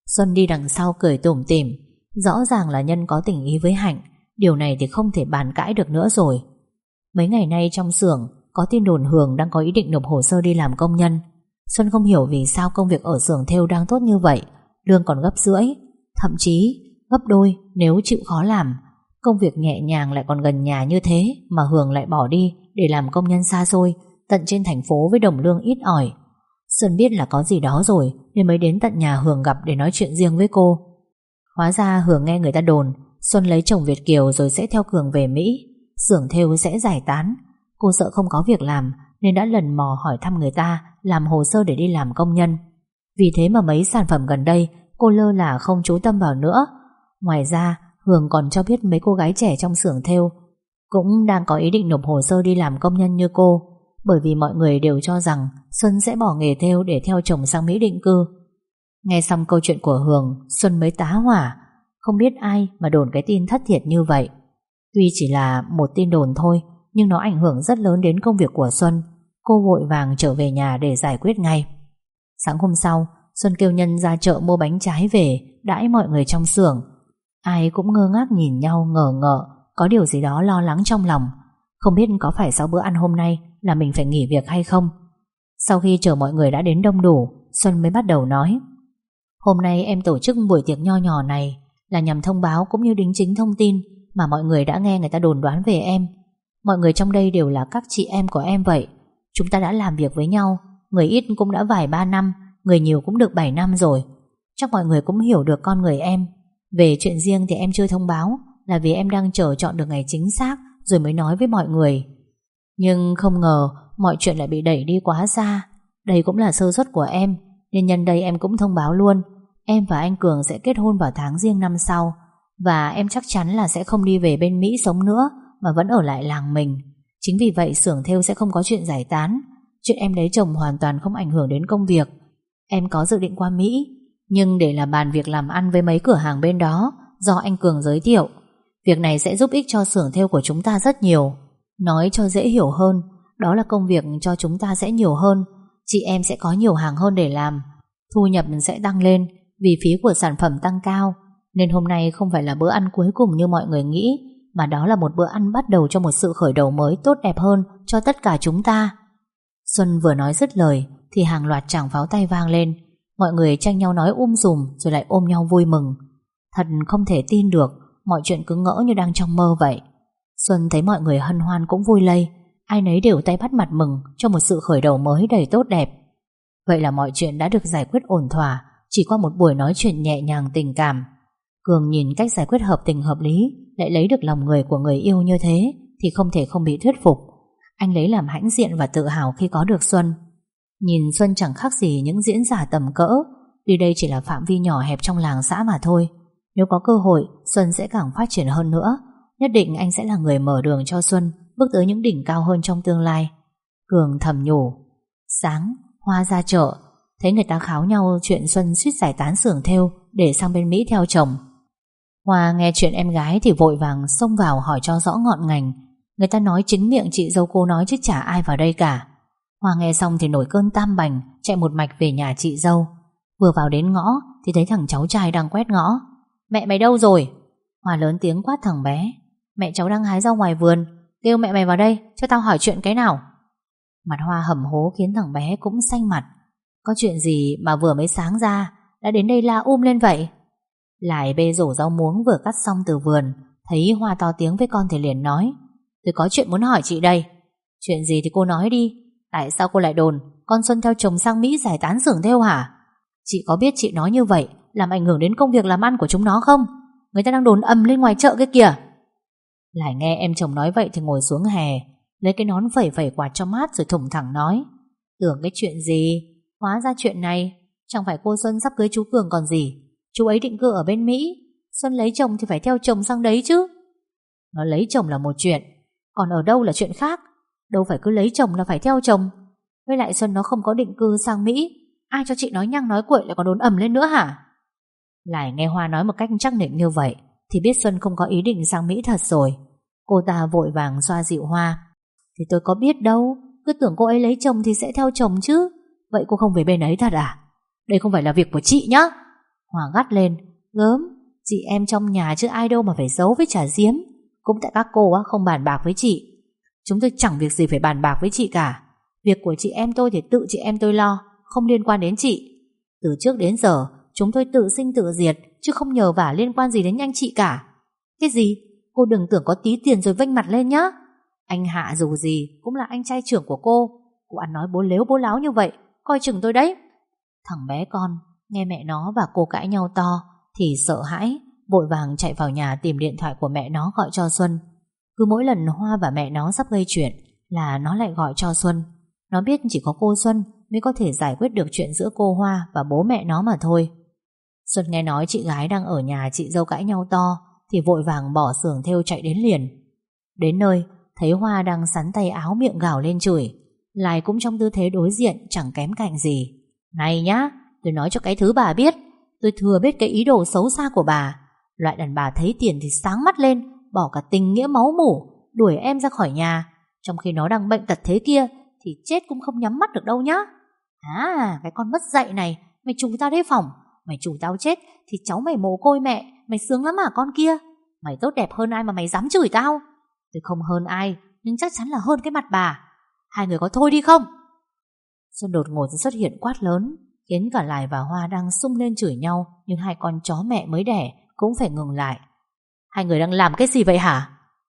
Xuân đi đằng sau cười tủm tỉm. Rõ ràng là Nhân có tình ý với Hạnh. Điều này thì không thể bàn cãi được nữa rồi. Mấy ngày nay trong xưởng có tin đồn Hường đang có ý định nộp hồ sơ đi làm công nhân. Xuân không hiểu vì sao công việc ở xưởng thêu đang tốt như vậy, lương còn gấp rưỡi, thậm chí gấp đôi nếu chịu khó làm. Công việc nhẹ nhàng lại còn gần nhà như thế mà Hường lại bỏ đi để làm công nhân xa xôi tận trên thành phố với đồng lương ít ỏi. Xuân biết là có gì đó rồi nên mới đến tận nhà Hường gặp để nói chuyện riêng với cô. Hóa ra Hường nghe người ta đồn Xuân lấy chồng Việt kiều rồi sẽ theo Cường về Mỹ, xưởng thêu sẽ giải tán. Cô sợ không có việc làm nên đã lần mò hỏi thăm người ta làm hồ sơ để đi làm công nhân. Vì thế mà mấy sản phẩm gần đây cô lơ là không chú tâm vào nữa. Ngoài ra Hường còn cho biết mấy cô gái trẻ trong xưởng thêu cũng đang có ý định nộp hồ sơ đi làm công nhân như cô, bởi vì mọi người đều cho rằng Xuân sẽ bỏ nghề thêu để theo chồng sang Mỹ định cư. Nghe xong câu chuyện của Hường, Xuân mới tá hỏa. Không biết ai mà đồn cái tin thất thiệt như vậy. Tuy chỉ là một tin đồn thôi, nhưng nó ảnh hưởng rất lớn đến công việc của Xuân. Cô vội vàng trở về nhà để giải quyết ngay. Sáng hôm sau, Xuân kêu Nhân ra chợ mua bánh trái về đãi mọi người trong xưởng. Ai cũng ngơ ngác nhìn nhau ngờ ngợ, có điều gì đó lo lắng trong lòng. Không biết có phải sau bữa ăn hôm nay là mình phải nghỉ việc hay không. Sau khi chờ mọi người đã đến đông đủ, Xuân mới bắt đầu nói: Hôm nay em tổ chức buổi tiệc nho nhỏ này là nhằm thông báo cũng như đính chính thông tin mà mọi người đã nghe người ta đồn đoán về em. Mọi người trong đây đều là các chị em của em vậy. Chúng ta đã làm việc với nhau, người ít cũng đã vài 3 năm, người nhiều cũng được 7 năm rồi. Chắc mọi người cũng hiểu được con người em. Về chuyện riêng thì em chưa thông báo, là vì em đang chờ chọn được ngày chính xác rồi mới nói với mọi người. Nhưng không ngờ mọi chuyện lại bị đẩy đi quá xa. Đây cũng là sơ suất của em, nên nhân đây em cũng thông báo luôn. Em và anh Cường sẽ kết hôn vào tháng Giêng năm sau, và em chắc chắn là sẽ không đi về bên Mỹ sống nữa, mà vẫn ở lại làng mình. Chính vì vậy xưởng thêu sẽ không có chuyện giải tán. Chuyện em lấy chồng hoàn toàn không ảnh hưởng đến công việc. Em có dự định qua Mỹ, nhưng để là bàn việc làm ăn với mấy cửa hàng bên đó do anh Cường giới thiệu. Việc này sẽ giúp ích cho xưởng thêu của chúng ta rất nhiều. Nói cho dễ hiểu hơn, đó là công việc cho chúng ta sẽ nhiều hơn. Chị em sẽ có nhiều hàng hơn để làm, thu nhập sẽ tăng lên vì phí của sản phẩm tăng cao. Nên hôm nay không phải là bữa ăn cuối cùng như mọi người nghĩ, mà đó là một bữa ăn bắt đầu cho một sự khởi đầu mới tốt đẹp hơn cho tất cả chúng ta. Xuân vừa nói dứt lời thì hàng loạt tràng pháo tay vang lên. Mọi người tranh nhau nói sùm rồi lại ôm nhau vui mừng. Thật không thể tin được, mọi chuyện cứ ngỡ như đang trong mơ vậy. Xuân thấy mọi người hân hoan cũng vui lây, ai nấy đều tay bắt mặt mừng cho một sự khởi đầu mới đầy tốt đẹp. Vậy là mọi chuyện đã được giải quyết ổn thỏa chỉ qua một buổi nói chuyện nhẹ nhàng tình cảm. Cường nhìn cách giải quyết hợp tình hợp lý, lại lấy được lòng người của người yêu như thế thì không thể không bị thuyết phục. Anh lấy làm hãnh diện và tự hào khi có được Xuân. Nhìn Xuân chẳng khác gì những diễn giả tầm cỡ, vì đây chỉ là phạm vi nhỏ hẹp trong làng xã mà thôi. Nếu có cơ hội, Xuân sẽ càng phát triển hơn nữa. Nhất định anh sẽ là người mở đường cho Xuân bước tới những đỉnh cao hơn trong tương lai. Cường thầm nhủ. Sáng, Hoa ra chợ, thấy người ta kháo nhau chuyện Xuân suýt giải tán xưởng thêu để sang bên Mỹ theo chồng. Hoa nghe chuyện em gái thì vội vàng xông vào hỏi cho rõ ngọn ngành. Người ta nói chính miệng chị dâu cô nói chứ chả ai vào đây cả. Hoa nghe xong thì nổi cơn tam bành, chạy một mạch về nhà chị dâu. Vừa vào đến ngõ thì thấy thằng cháu trai đang quét ngõ. Mẹ mày đâu rồi? Hoa lớn tiếng quát thằng bé. Mẹ cháu đang hái rau ngoài vườn, kêu mẹ mày vào đây cho tao hỏi chuyện cái nào. Mặt Hoa hầm hố khiến thằng bé cũng xanh mặt. Có chuyện gì mà vừa mới sáng ra đã đến đây la lên vậy? Lại bê rổ rau muống vừa cắt xong từ vườn, thấy Hoa to tiếng với con thì liền nói. Tôi có chuyện muốn hỏi chị đây. Chuyện gì thì cô nói đi. Tại sao cô lại đồn con Xuân theo chồng sang Mỹ giải tán xưởng thêu hả? Chị có biết chị nói như vậy làm ảnh hưởng đến công việc làm ăn của chúng nó không? Người ta đang đồn ầm lên ngoài chợ kia kìa. Lại nghe em chồng nói vậy thì ngồi xuống hè, lấy cái nón phẩy phẩy quạt cho mát rồi thủng thẳng nói. Tưởng cái chuyện gì? Hóa ra chuyện này. Chẳng phải cô Xuân sắp cưới chú Cường còn gì. Chú ấy định cư ở bên Mỹ, Xuân lấy chồng thì phải theo chồng sang đấy chứ. Nó lấy chồng là một chuyện, còn ở đâu là chuyện khác. Đâu phải cứ lấy chồng là phải theo chồng. Với lại Xuân nó không có định cư sang Mỹ, ai cho chị nói nhăng nói cuội lại còn đồn ầm lên nữa hả? Lại nghe Hoa nói một cách chắc nịch như vậy thì biết Xuân không có ý định sang Mỹ thật rồi. Cô ta vội vàng xoa dịu Hoa. Thì tôi có biết đâu, cứ tưởng cô ấy lấy chồng thì sẽ theo chồng chứ. Vậy cô không về bên ấy thật à? Đây không phải là việc của chị nhá. Hoa gắt lên: Gớm, chị em trong nhà chứ ai đâu mà phải giấu với trả giếm. Cũng tại các cô không bàn bạc với chị. Chúng tôi chẳng việc gì phải bàn bạc với chị cả. Việc của chị em tôi thì tự chị em tôi lo, không liên quan đến chị. Từ trước đến giờ chúng tôi tự sinh tự diệt, chứ không nhờ vả liên quan gì đến anh chị cả. Cái gì? Cô đừng tưởng có tí tiền rồi vênh mặt lên nhá. Anh Hạ dù gì cũng là anh trai trưởng của cô. Cô ăn nói bố lếu bố láo như vậy, coi chừng tôi đấy. Thằng bé con nghe mẹ nó và cô cãi nhau to thì sợ hãi, vội vàng chạy vào nhà tìm điện thoại của mẹ nó gọi cho Xuân. Cứ mỗi lần Hoa và mẹ nó sắp gây chuyện là nó lại gọi cho Xuân. Nó biết chỉ có cô Xuân mới có thể giải quyết được chuyện giữa cô Hoa và bố mẹ nó mà thôi. Xuân nghe nói chị gái đang ở nhà chị dâu cãi nhau to thì vội vàng bỏ xưởng thêu chạy đến liền. Đến nơi thấy Hoa đang sắn tay áo miệng gào lên chửi. Lại cũng trong tư thế đối diện chẳng kém cạnh gì. Này nhá, tôi nói cho cái thứ bà biết, tôi thừa biết cái ý đồ xấu xa của bà. Loại đàn bà thấy tiền thì sáng mắt lên, bỏ cả tình nghĩa máu mủ, đuổi em ra khỏi nhà, trong khi nó đang bệnh tật thế kia thì chết cũng không nhắm mắt được đâu nhá. À, cái con mất dạy này, mày chù tao đấy phòng. Mày chù tao chết thì cháu mày mồ côi mẹ, mày sướng lắm à con kia. Mày tốt đẹp hơn ai mà mày dám chửi tao? Tôi không hơn ai, nhưng chắc chắn là hơn cái mặt bà. Hai người có thôi đi không? Xuân đột ngột xuất hiện quát lớn, khiến cả Lài và Hoa đang sung lên chửi nhau, nhưng hai con chó mẹ mới đẻ cũng phải ngừng lại. Hai người đang làm cái gì vậy hả?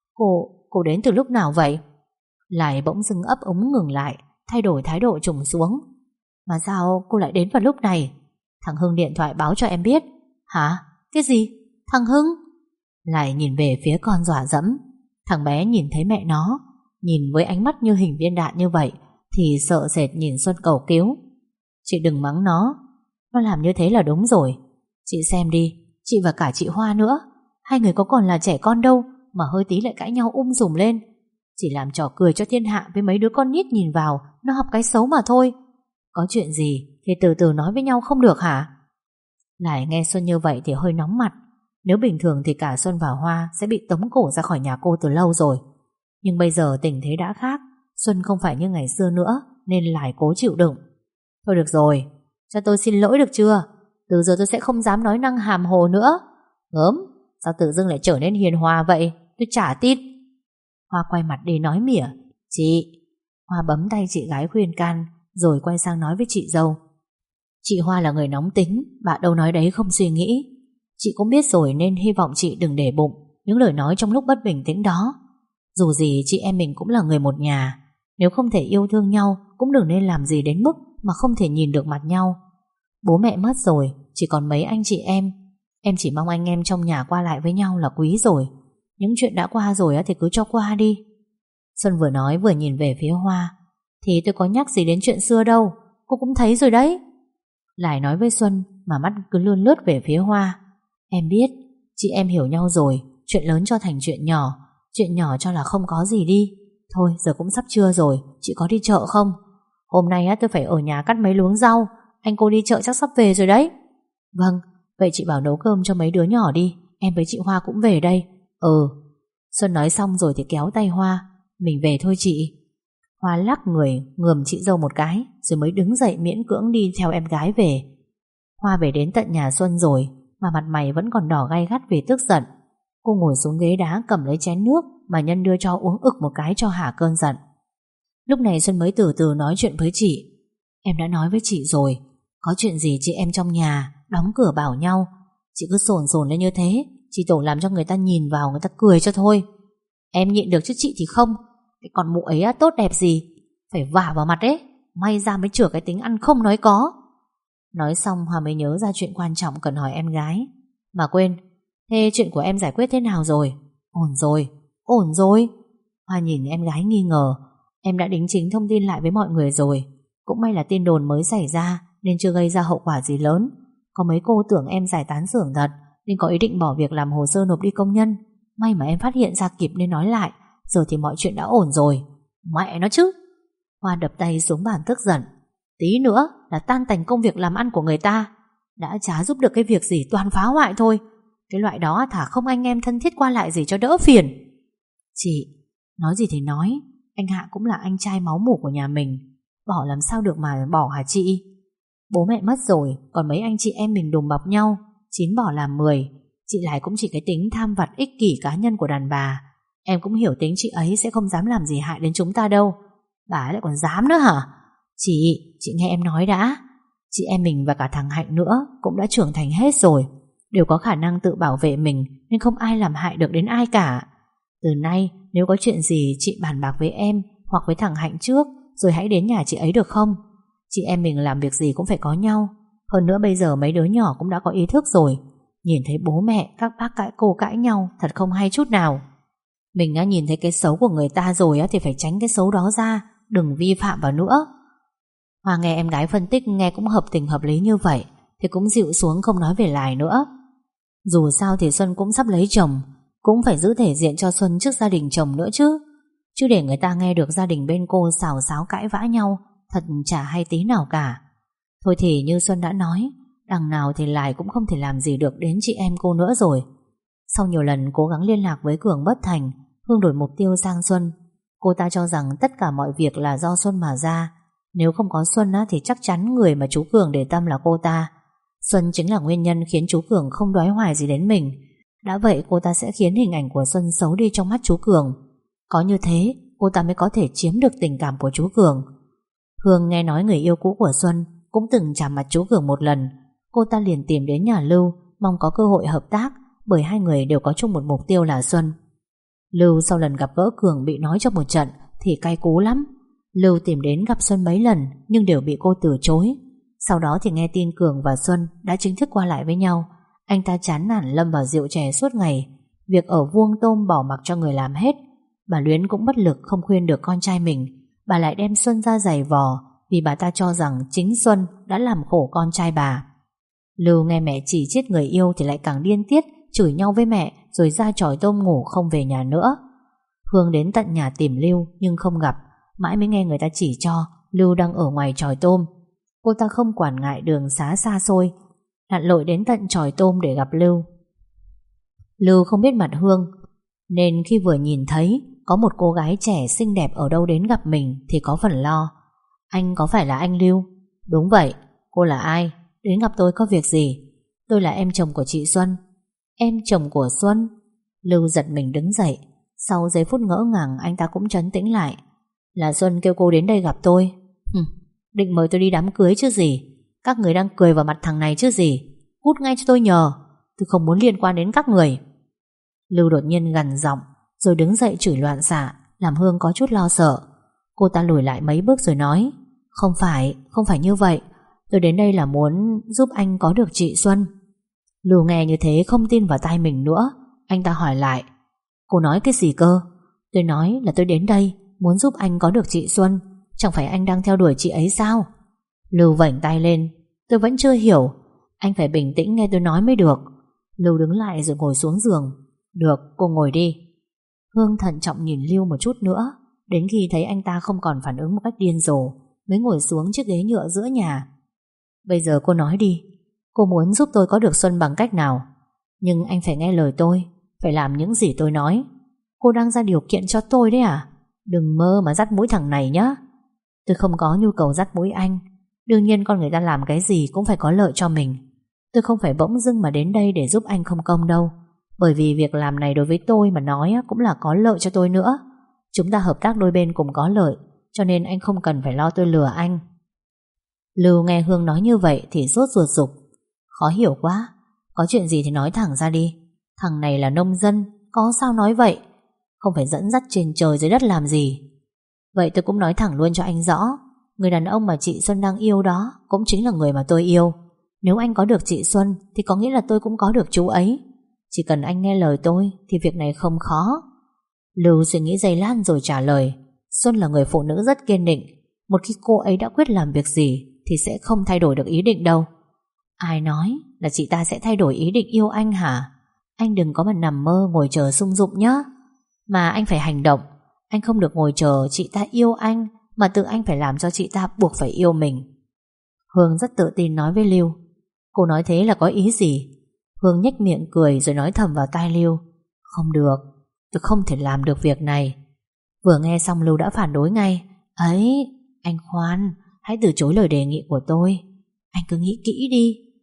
Cô đến từ lúc nào vậy? Lài bỗng dưng ấp úng ngừng lại, thay đổi thái độ trùng xuống. Mà sao cô lại đến vào lúc này? Thằng Hưng điện thoại báo cho em biết. Hả? Cái gì? Thằng Hưng? Lài nhìn về phía con dọa dẫm. Thằng bé nhìn thấy mẹ nó, nhìn với ánh mắt như hình viên đạn như vậy thì sợ sệt nhìn Xuân cầu cứu. Chị đừng mắng nó làm như thế là đúng rồi. Chị xem đi, chị và cả chị Hoa nữa, hai người có còn là trẻ con đâu mà hơi tí lại cãi nhau sùm lên. Chỉ làm trò cười cho thiên hạ với mấy đứa con nít nhìn vào, nó học cái xấu mà thôi. Có chuyện gì thì từ từ nói với nhau không được hả? Lại nghe Xuân như vậy thì hơi nóng mặt. Nếu bình thường thì cả Xuân và Hoa sẽ bị tống cổ ra khỏi nhà cô từ lâu rồi. Nhưng bây giờ tình thế đã khác, Xuân không phải như ngày xưa nữa, nên lại cố chịu đựng. Thôi được rồi, cho tôi xin lỗi được chưa? Từ giờ tôi sẽ không dám nói năng hàm hồ nữa. Gớm, sao tự dưng lại trở nên hiền hòa vậy? Tôi chả tin. Hoa quay mặt đi nói mỉa. Chị. Hoa bấm tay chị gái khuyên can, rồi quay sang nói với chị dâu. Chị Hoa là người nóng tính, bà đâu nói đấy không suy nghĩ. Chị cũng biết rồi nên hy vọng chị đừng để bụng những lời nói trong lúc bất bình tĩnh đó. Dù gì chị em mình cũng là người một nhà. Nếu không thể yêu thương nhau, cũng đừng nên làm gì đến mức mà không thể nhìn được mặt nhau. Bố mẹ mất rồi, chỉ còn mấy anh chị em. Em chỉ mong anh em trong nhà qua lại với nhau là quý rồi. Những chuyện đã qua rồi thì cứ cho qua đi. Xuân vừa nói vừa nhìn về phía Hoa. Thì tôi có nhắc gì đến chuyện xưa đâu, cô cũng thấy rồi đấy. Lại nói với Xuân mà mắt cứ lươn lướt về phía Hoa. Em biết, chị em hiểu nhau rồi. Chuyện lớn cho thành chuyện nhỏ, chuyện nhỏ cho là không có gì đi. Thôi giờ cũng sắp trưa rồi, chị có đi chợ không? Hôm nay tôi phải ở nhà cắt mấy luống rau. Anh cô đi chợ chắc sắp về rồi đấy. Vâng, vậy chị bảo nấu cơm cho mấy đứa nhỏ đi. Em với chị Hoa cũng về đây. Xuân nói xong rồi thì kéo tay Hoa. Mình về thôi chị. Hoa lắc người ngườm chị dâu một cái, rồi mới đứng dậy miễn cưỡng đi theo em gái về. Hoa về đến tận nhà Xuân rồi mà mặt mày vẫn còn đỏ gay gắt vì tức giận. Cô ngồi xuống ghế đá cầm lấy chén nước mà Nhân đưa cho uống ực một cái cho hả cơn giận. Lúc này Xuân mới từ từ nói chuyện với chị. Em đã nói với chị rồi, có chuyện gì chị em trong nhà đóng cửa bảo nhau. Chị cứ sồn sồn lên như thế, chỉ tổ làm cho người ta nhìn vào người ta cười cho thôi. Em nhịn được chứ chị thì không. Cái con mụ ấy tốt đẹp gì, phải vả vào mặt ấy. May ra mới chữa cái tính ăn không nói có. Nói xong Hoa mới nhớ ra chuyện quan trọng cần hỏi em gái. Mà quên, thế chuyện của em giải quyết thế nào rồi? Ổn rồi. Hoa nhìn em gái nghi ngờ. Em đã đính chính thông tin lại với mọi người rồi. Cũng may là tin đồn mới xảy ra nên chưa gây ra hậu quả gì lớn. Có mấy cô tưởng em giải tán xưởng thật nên có ý định bỏ việc làm hồ sơ nộp đi công nhân. May mà em phát hiện ra kịp nên nói lại. Giờ thì mọi chuyện đã ổn rồi. Mẹ nó chứ. Hoa đập tay xuống bàn tức giận. Tí nữa là tan tành công việc làm ăn của người ta. Đã chả giúp được cái việc gì, toàn phá hoại thôi. Cái loại đó thả không anh em thân thiết qua lại gì cho đỡ phiền. Chị, nói gì thì nói, anh Hạ cũng là anh trai máu mủ của nhà mình. Bỏ làm sao được mà bỏ hả chị? Bố mẹ mất rồi, còn mấy anh chị em mình đùm bọc nhau. 9 bỏ làm 10. Chị Lại cũng chỉ cái tính tham vặt ích kỷ cá nhân của đàn bà. Em cũng hiểu tính chị ấy sẽ không dám làm gì hại đến chúng ta đâu. Bà ấy lại còn dám nữa hả? Chị nghe em nói đã. Chị em mình và cả thằng Hạnh nữa cũng đã trưởng thành hết rồi, đều có khả năng tự bảo vệ mình, nên không ai làm hại được đến ai cả. Từ nay nếu có chuyện gì chị bàn bạc với em hoặc với thằng Hạnh trước, rồi hãy đến nhà chị ấy được không? Chị em mình làm việc gì cũng phải có nhau. Hơn nữa bây giờ mấy đứa nhỏ cũng đã có ý thức rồi. Nhìn thấy bố mẹ, các bác cãi cô cãi nhau thật không hay chút nào. Mình đã nhìn thấy cái xấu của người ta rồi thì phải tránh cái xấu đó ra, đừng vi phạm vào nữa. Hoa nghe em gái phân tích nghe cũng hợp tình hợp lý như vậy thì cũng dịu xuống không nói về Lại nữa. Dù sao thì Xuân cũng sắp lấy chồng, cũng phải giữ thể diện cho Xuân trước gia đình chồng nữa chứ. Chứ để người ta nghe được gia đình bên cô xào xáo cãi vã nhau, thật chả hay tí nào cả. Thôi thì như Xuân đã nói, đằng nào thì Lại cũng không thể làm gì được đến chị em cô nữa rồi. Sau nhiều lần cố gắng liên lạc với Cường bất thành, Hương đổi mục tiêu sang Xuân. Cô ta cho rằng tất cả mọi việc là do Xuân mà ra. Nếu không có Xuân thì chắc chắn người mà chú Cường để tâm là cô ta. Xuân chính là nguyên nhân khiến chú Cường không đoái hoài gì đến mình. Đã vậy cô ta sẽ khiến hình ảnh của Xuân xấu đi trong mắt chú Cường. Có như thế cô ta mới có thể chiếm được tình cảm của chú Cường. Hương nghe nói người yêu cũ của Xuân cũng từng chạm mặt chú Cường một lần. Cô ta liền tìm đến nhà Lưu, mong có cơ hội hợp tác, bởi hai người đều có chung một mục tiêu là Xuân. Lưu sau lần gặp gỡ Cường bị nói cho một trận thì cay cú lắm. Lưu tìm đến gặp Xuân mấy lần nhưng đều bị cô từ chối. Sau đó thì nghe tin Cường và Xuân đã chính thức qua lại với nhau. Anh ta chán nản lâm vào rượu chè suốt ngày. Việc ở vuông tôm bỏ mặc cho người làm hết. Bà Luyến cũng bất lực không khuyên được con trai mình. Bà lại đem Xuân ra giày vò vì bà ta cho rằng chính Xuân đã làm khổ con trai bà. Lưu nghe mẹ chỉ trích người yêu thì lại càng điên tiết, chửi nhau với mẹ rồi ra chòi tôm ngủ không về nhà nữa. Hương đến tận nhà tìm Lưu nhưng không gặp. Mãi mới nghe người ta chỉ cho Lưu đang ở ngoài chòi tôm. Cô ta không quản ngại đường xá xa xôi, lặn lội đến tận chòi tôm để gặp Lưu. Lưu không biết mặt Hương, nên khi vừa nhìn thấy có một cô gái trẻ xinh đẹp ở đâu đến gặp mình thì có phần lo. Anh có phải là anh Lưu? Đúng vậy. Cô là ai? Đến gặp tôi có việc gì? Tôi là em chồng của chị Xuân. Em chồng của Xuân? Lưu giật mình đứng dậy. Sau giây phút ngỡ ngàng anh ta cũng trấn tĩnh lại. Là Xuân kêu cô đến đây gặp tôi. Định mời tôi đi đám cưới chứ gì. Các người đang cười vào mặt thằng này chứ gì. Cút ngay cho tôi nhờ. Tôi không muốn liên quan đến các người. Lưu đột nhiên gằn giọng rồi đứng dậy chửi loạn xạ, làm Hương có chút lo sợ. Cô ta lùi lại mấy bước rồi nói: Không phải như vậy. Tôi đến đây là muốn giúp anh có được chị Xuân. Lưu nghe như thế không tin vào tai mình nữa. Anh ta hỏi lại: Cô nói cái gì cơ? Tôi nói là tôi đến đây muốn giúp anh có được chị Xuân. Chẳng phải anh đang theo đuổi chị ấy sao? Lưu vảnh tay lên: Tôi vẫn chưa hiểu. Anh phải bình tĩnh nghe tôi nói mới được. Lưu đứng lại rồi ngồi xuống giường. Được, cô ngồi đi. Hương thận trọng nhìn Lưu một chút nữa, đến khi thấy anh ta không còn phản ứng một cách điên rồ mới ngồi xuống chiếc ghế nhựa giữa nhà. Bây giờ cô nói đi. Cô muốn giúp tôi có được Xuân bằng cách nào? Nhưng anh phải nghe lời tôi, phải làm những gì tôi nói. Cô đang ra điều kiện cho tôi đấy à? Đừng mơ mà dắt mũi thằng này nhá. Tôi không có nhu cầu dắt mũi anh. Đương nhiên con người ta làm cái gì cũng phải có lợi cho mình. Tôi không phải bỗng dưng mà đến đây để giúp anh không công đâu. Bởi vì việc làm này đối với tôi mà nói cũng là có lợi cho tôi nữa. Chúng ta hợp tác đôi bên cùng có lợi, cho nên anh không cần phải lo tôi lừa anh. Lưu nghe Hương nói như vậy thì sốt ruột giục: Khó hiểu quá. Có chuyện gì thì nói thẳng ra đi. Thằng này là nông dân, có sao nói vậy? Không phải dẫn dắt trên trời dưới đất làm gì. Vậy tôi cũng nói thẳng luôn cho anh rõ. Người đàn ông mà chị Xuân đang yêu đó cũng chính là người mà tôi yêu. Nếu anh có được chị Xuân thì có nghĩa là tôi cũng có được chú ấy. Chỉ cần anh nghe lời tôi thì việc này không khó. Lưu suy nghĩ giây lát rồi trả lời: Xuân là người phụ nữ rất kiên định. Một khi cô ấy đã quyết làm việc gì thì sẽ không thay đổi được ý định đâu. Ai nói là chị ta sẽ thay đổi ý định yêu anh hả? Anh đừng có mà nằm mơ ngồi chờ sung dụng nhá. Mà anh phải hành động. Anh không được ngồi chờ chị ta yêu anh, mà tự anh phải làm cho chị ta buộc phải yêu mình. Hương rất tự tin nói với Lưu: Cô nói thế là có ý gì? Hương nhếch miệng cười rồi nói thầm vào tai Lưu: Không được, tôi không thể làm được việc này. Vừa nghe xong Lưu đã phản đối ngay: Ấy, anh khoan, hãy từ chối lời đề nghị của tôi. Anh cứ nghĩ kỹ đi.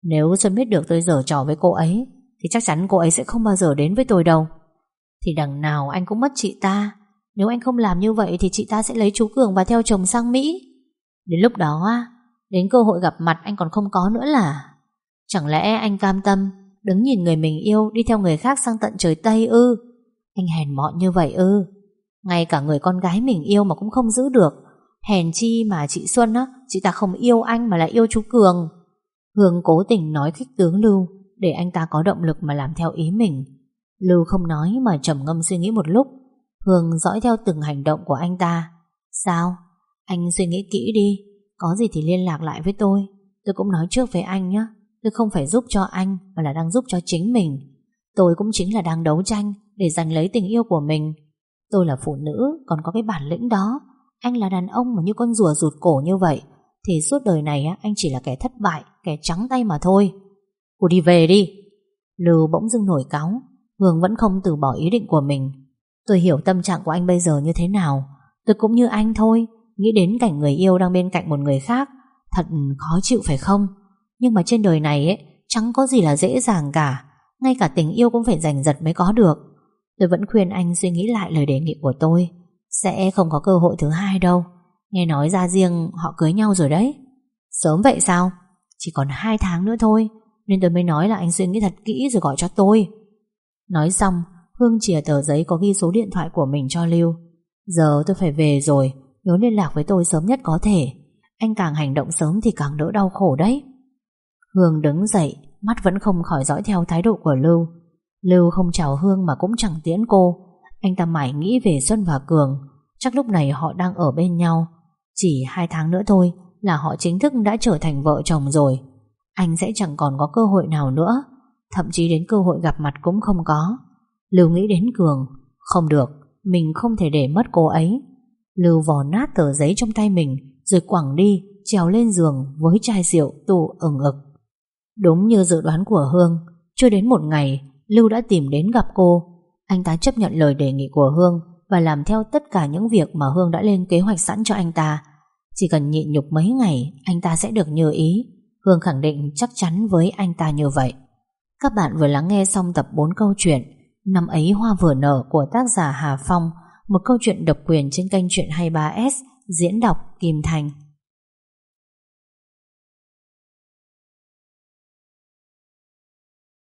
Nếu Xuân biết được tôi giở trò với cô ấy thì chắc chắn cô ấy sẽ không bao giờ đến với tôi đâu. Thì đằng nào anh cũng mất chị ta. Nếu anh không làm như vậy thì chị ta sẽ lấy chú Cường và theo chồng sang Mỹ. Đến lúc đó đến cơ hội gặp mặt anh còn không có nữa là? Chẳng lẽ anh cam tâm đứng nhìn người mình yêu đi theo người khác sang tận trời Tây ư? Anh hèn mọn như vậy ư? Ngay cả người con gái mình yêu mà cũng không giữ được. Hèn chi mà chị Xuân chị ta không yêu anh mà lại yêu chú Cường. Hương cố tình nói khích tướng Lưu để anh ta có động lực mà làm theo ý mình. Lưu không nói mà trầm ngâm suy nghĩ một lúc. Hương dõi theo từng hành động của anh ta. Sao? Anh suy nghĩ kỹ đi. Có gì thì liên lạc lại với tôi. Tôi cũng nói trước với anh nhé. Tôi không phải giúp cho anh mà là đang giúp cho chính mình. Tôi cũng chính là đang đấu tranh để giành lấy tình yêu của mình. Tôi là phụ nữ còn có cái bản lĩnh đó. Anh là đàn ông mà như con rùa rụt cổ như vậy thì suốt đời này anh chỉ là kẻ thất bại, kẻ trắng tay mà thôi. Cô đi về đi. Lưu bỗng dưng nổi cáu. Hương vẫn không từ bỏ ý định của mình. Tôi hiểu tâm trạng của anh bây giờ như thế nào. Tôi cũng như anh thôi. Nghĩ đến cảnh người yêu đang bên cạnh một người khác thật khó chịu phải không? Nhưng mà trên đời này chẳng có gì là dễ dàng cả. Ngay cả tình yêu cũng phải giành giật mới có được. Tôi vẫn khuyên anh suy nghĩ lại lời đề nghị của tôi. Sẽ không có cơ hội thứ hai đâu. Nghe nói ra riêng họ cưới nhau rồi đấy. Sớm vậy sao? Chỉ còn 2 tháng nữa thôi. Nên tôi mới nói là anh suy nghĩ thật kỹ rồi gọi cho tôi. Nói xong Hương chìa tờ giấy có ghi số điện thoại của mình cho Lưu. Giờ tôi phải về rồi. Nhớ liên lạc với tôi sớm nhất có thể. Anh càng hành động sớm thì càng đỡ đau khổ đấy. Hương đứng dậy, mắt vẫn không khỏi dõi theo thái độ của Lưu. Lưu không chào Hương mà cũng chẳng tiễn cô. Anh ta mải nghĩ về Xuân và Cường. Chắc lúc này họ đang ở bên nhau. Chỉ 2 tháng nữa thôi là họ chính thức đã trở thành vợ chồng rồi. Anh sẽ chẳng còn có cơ hội nào nữa. Thậm chí đến cơ hội gặp mặt cũng không có. Lưu nghĩ đến Cường. Không được, mình không thể để mất cô ấy. Lưu vò nát tờ giấy trong tay mình rồi quẳng đi, trèo lên giường với chai rượu tù ừng ực. Đúng như dự đoán của Hương, chưa đến một ngày Lưu đã tìm đến gặp cô. Anh ta chấp nhận lời đề nghị của Hương và làm theo tất cả những việc mà Hương đã lên kế hoạch sẵn cho anh ta. Chỉ cần nhịn nhục mấy ngày, anh ta sẽ được như ý. Hương khẳng định chắc chắn với anh ta như vậy. Các bạn vừa lắng nghe xong tập 4 câu chuyện Năm ấy hoa vừa nở của tác giả Hà Phong, một câu chuyện độc quyền trên kênh Chuyện 23S, diễn đọc Kim Thành.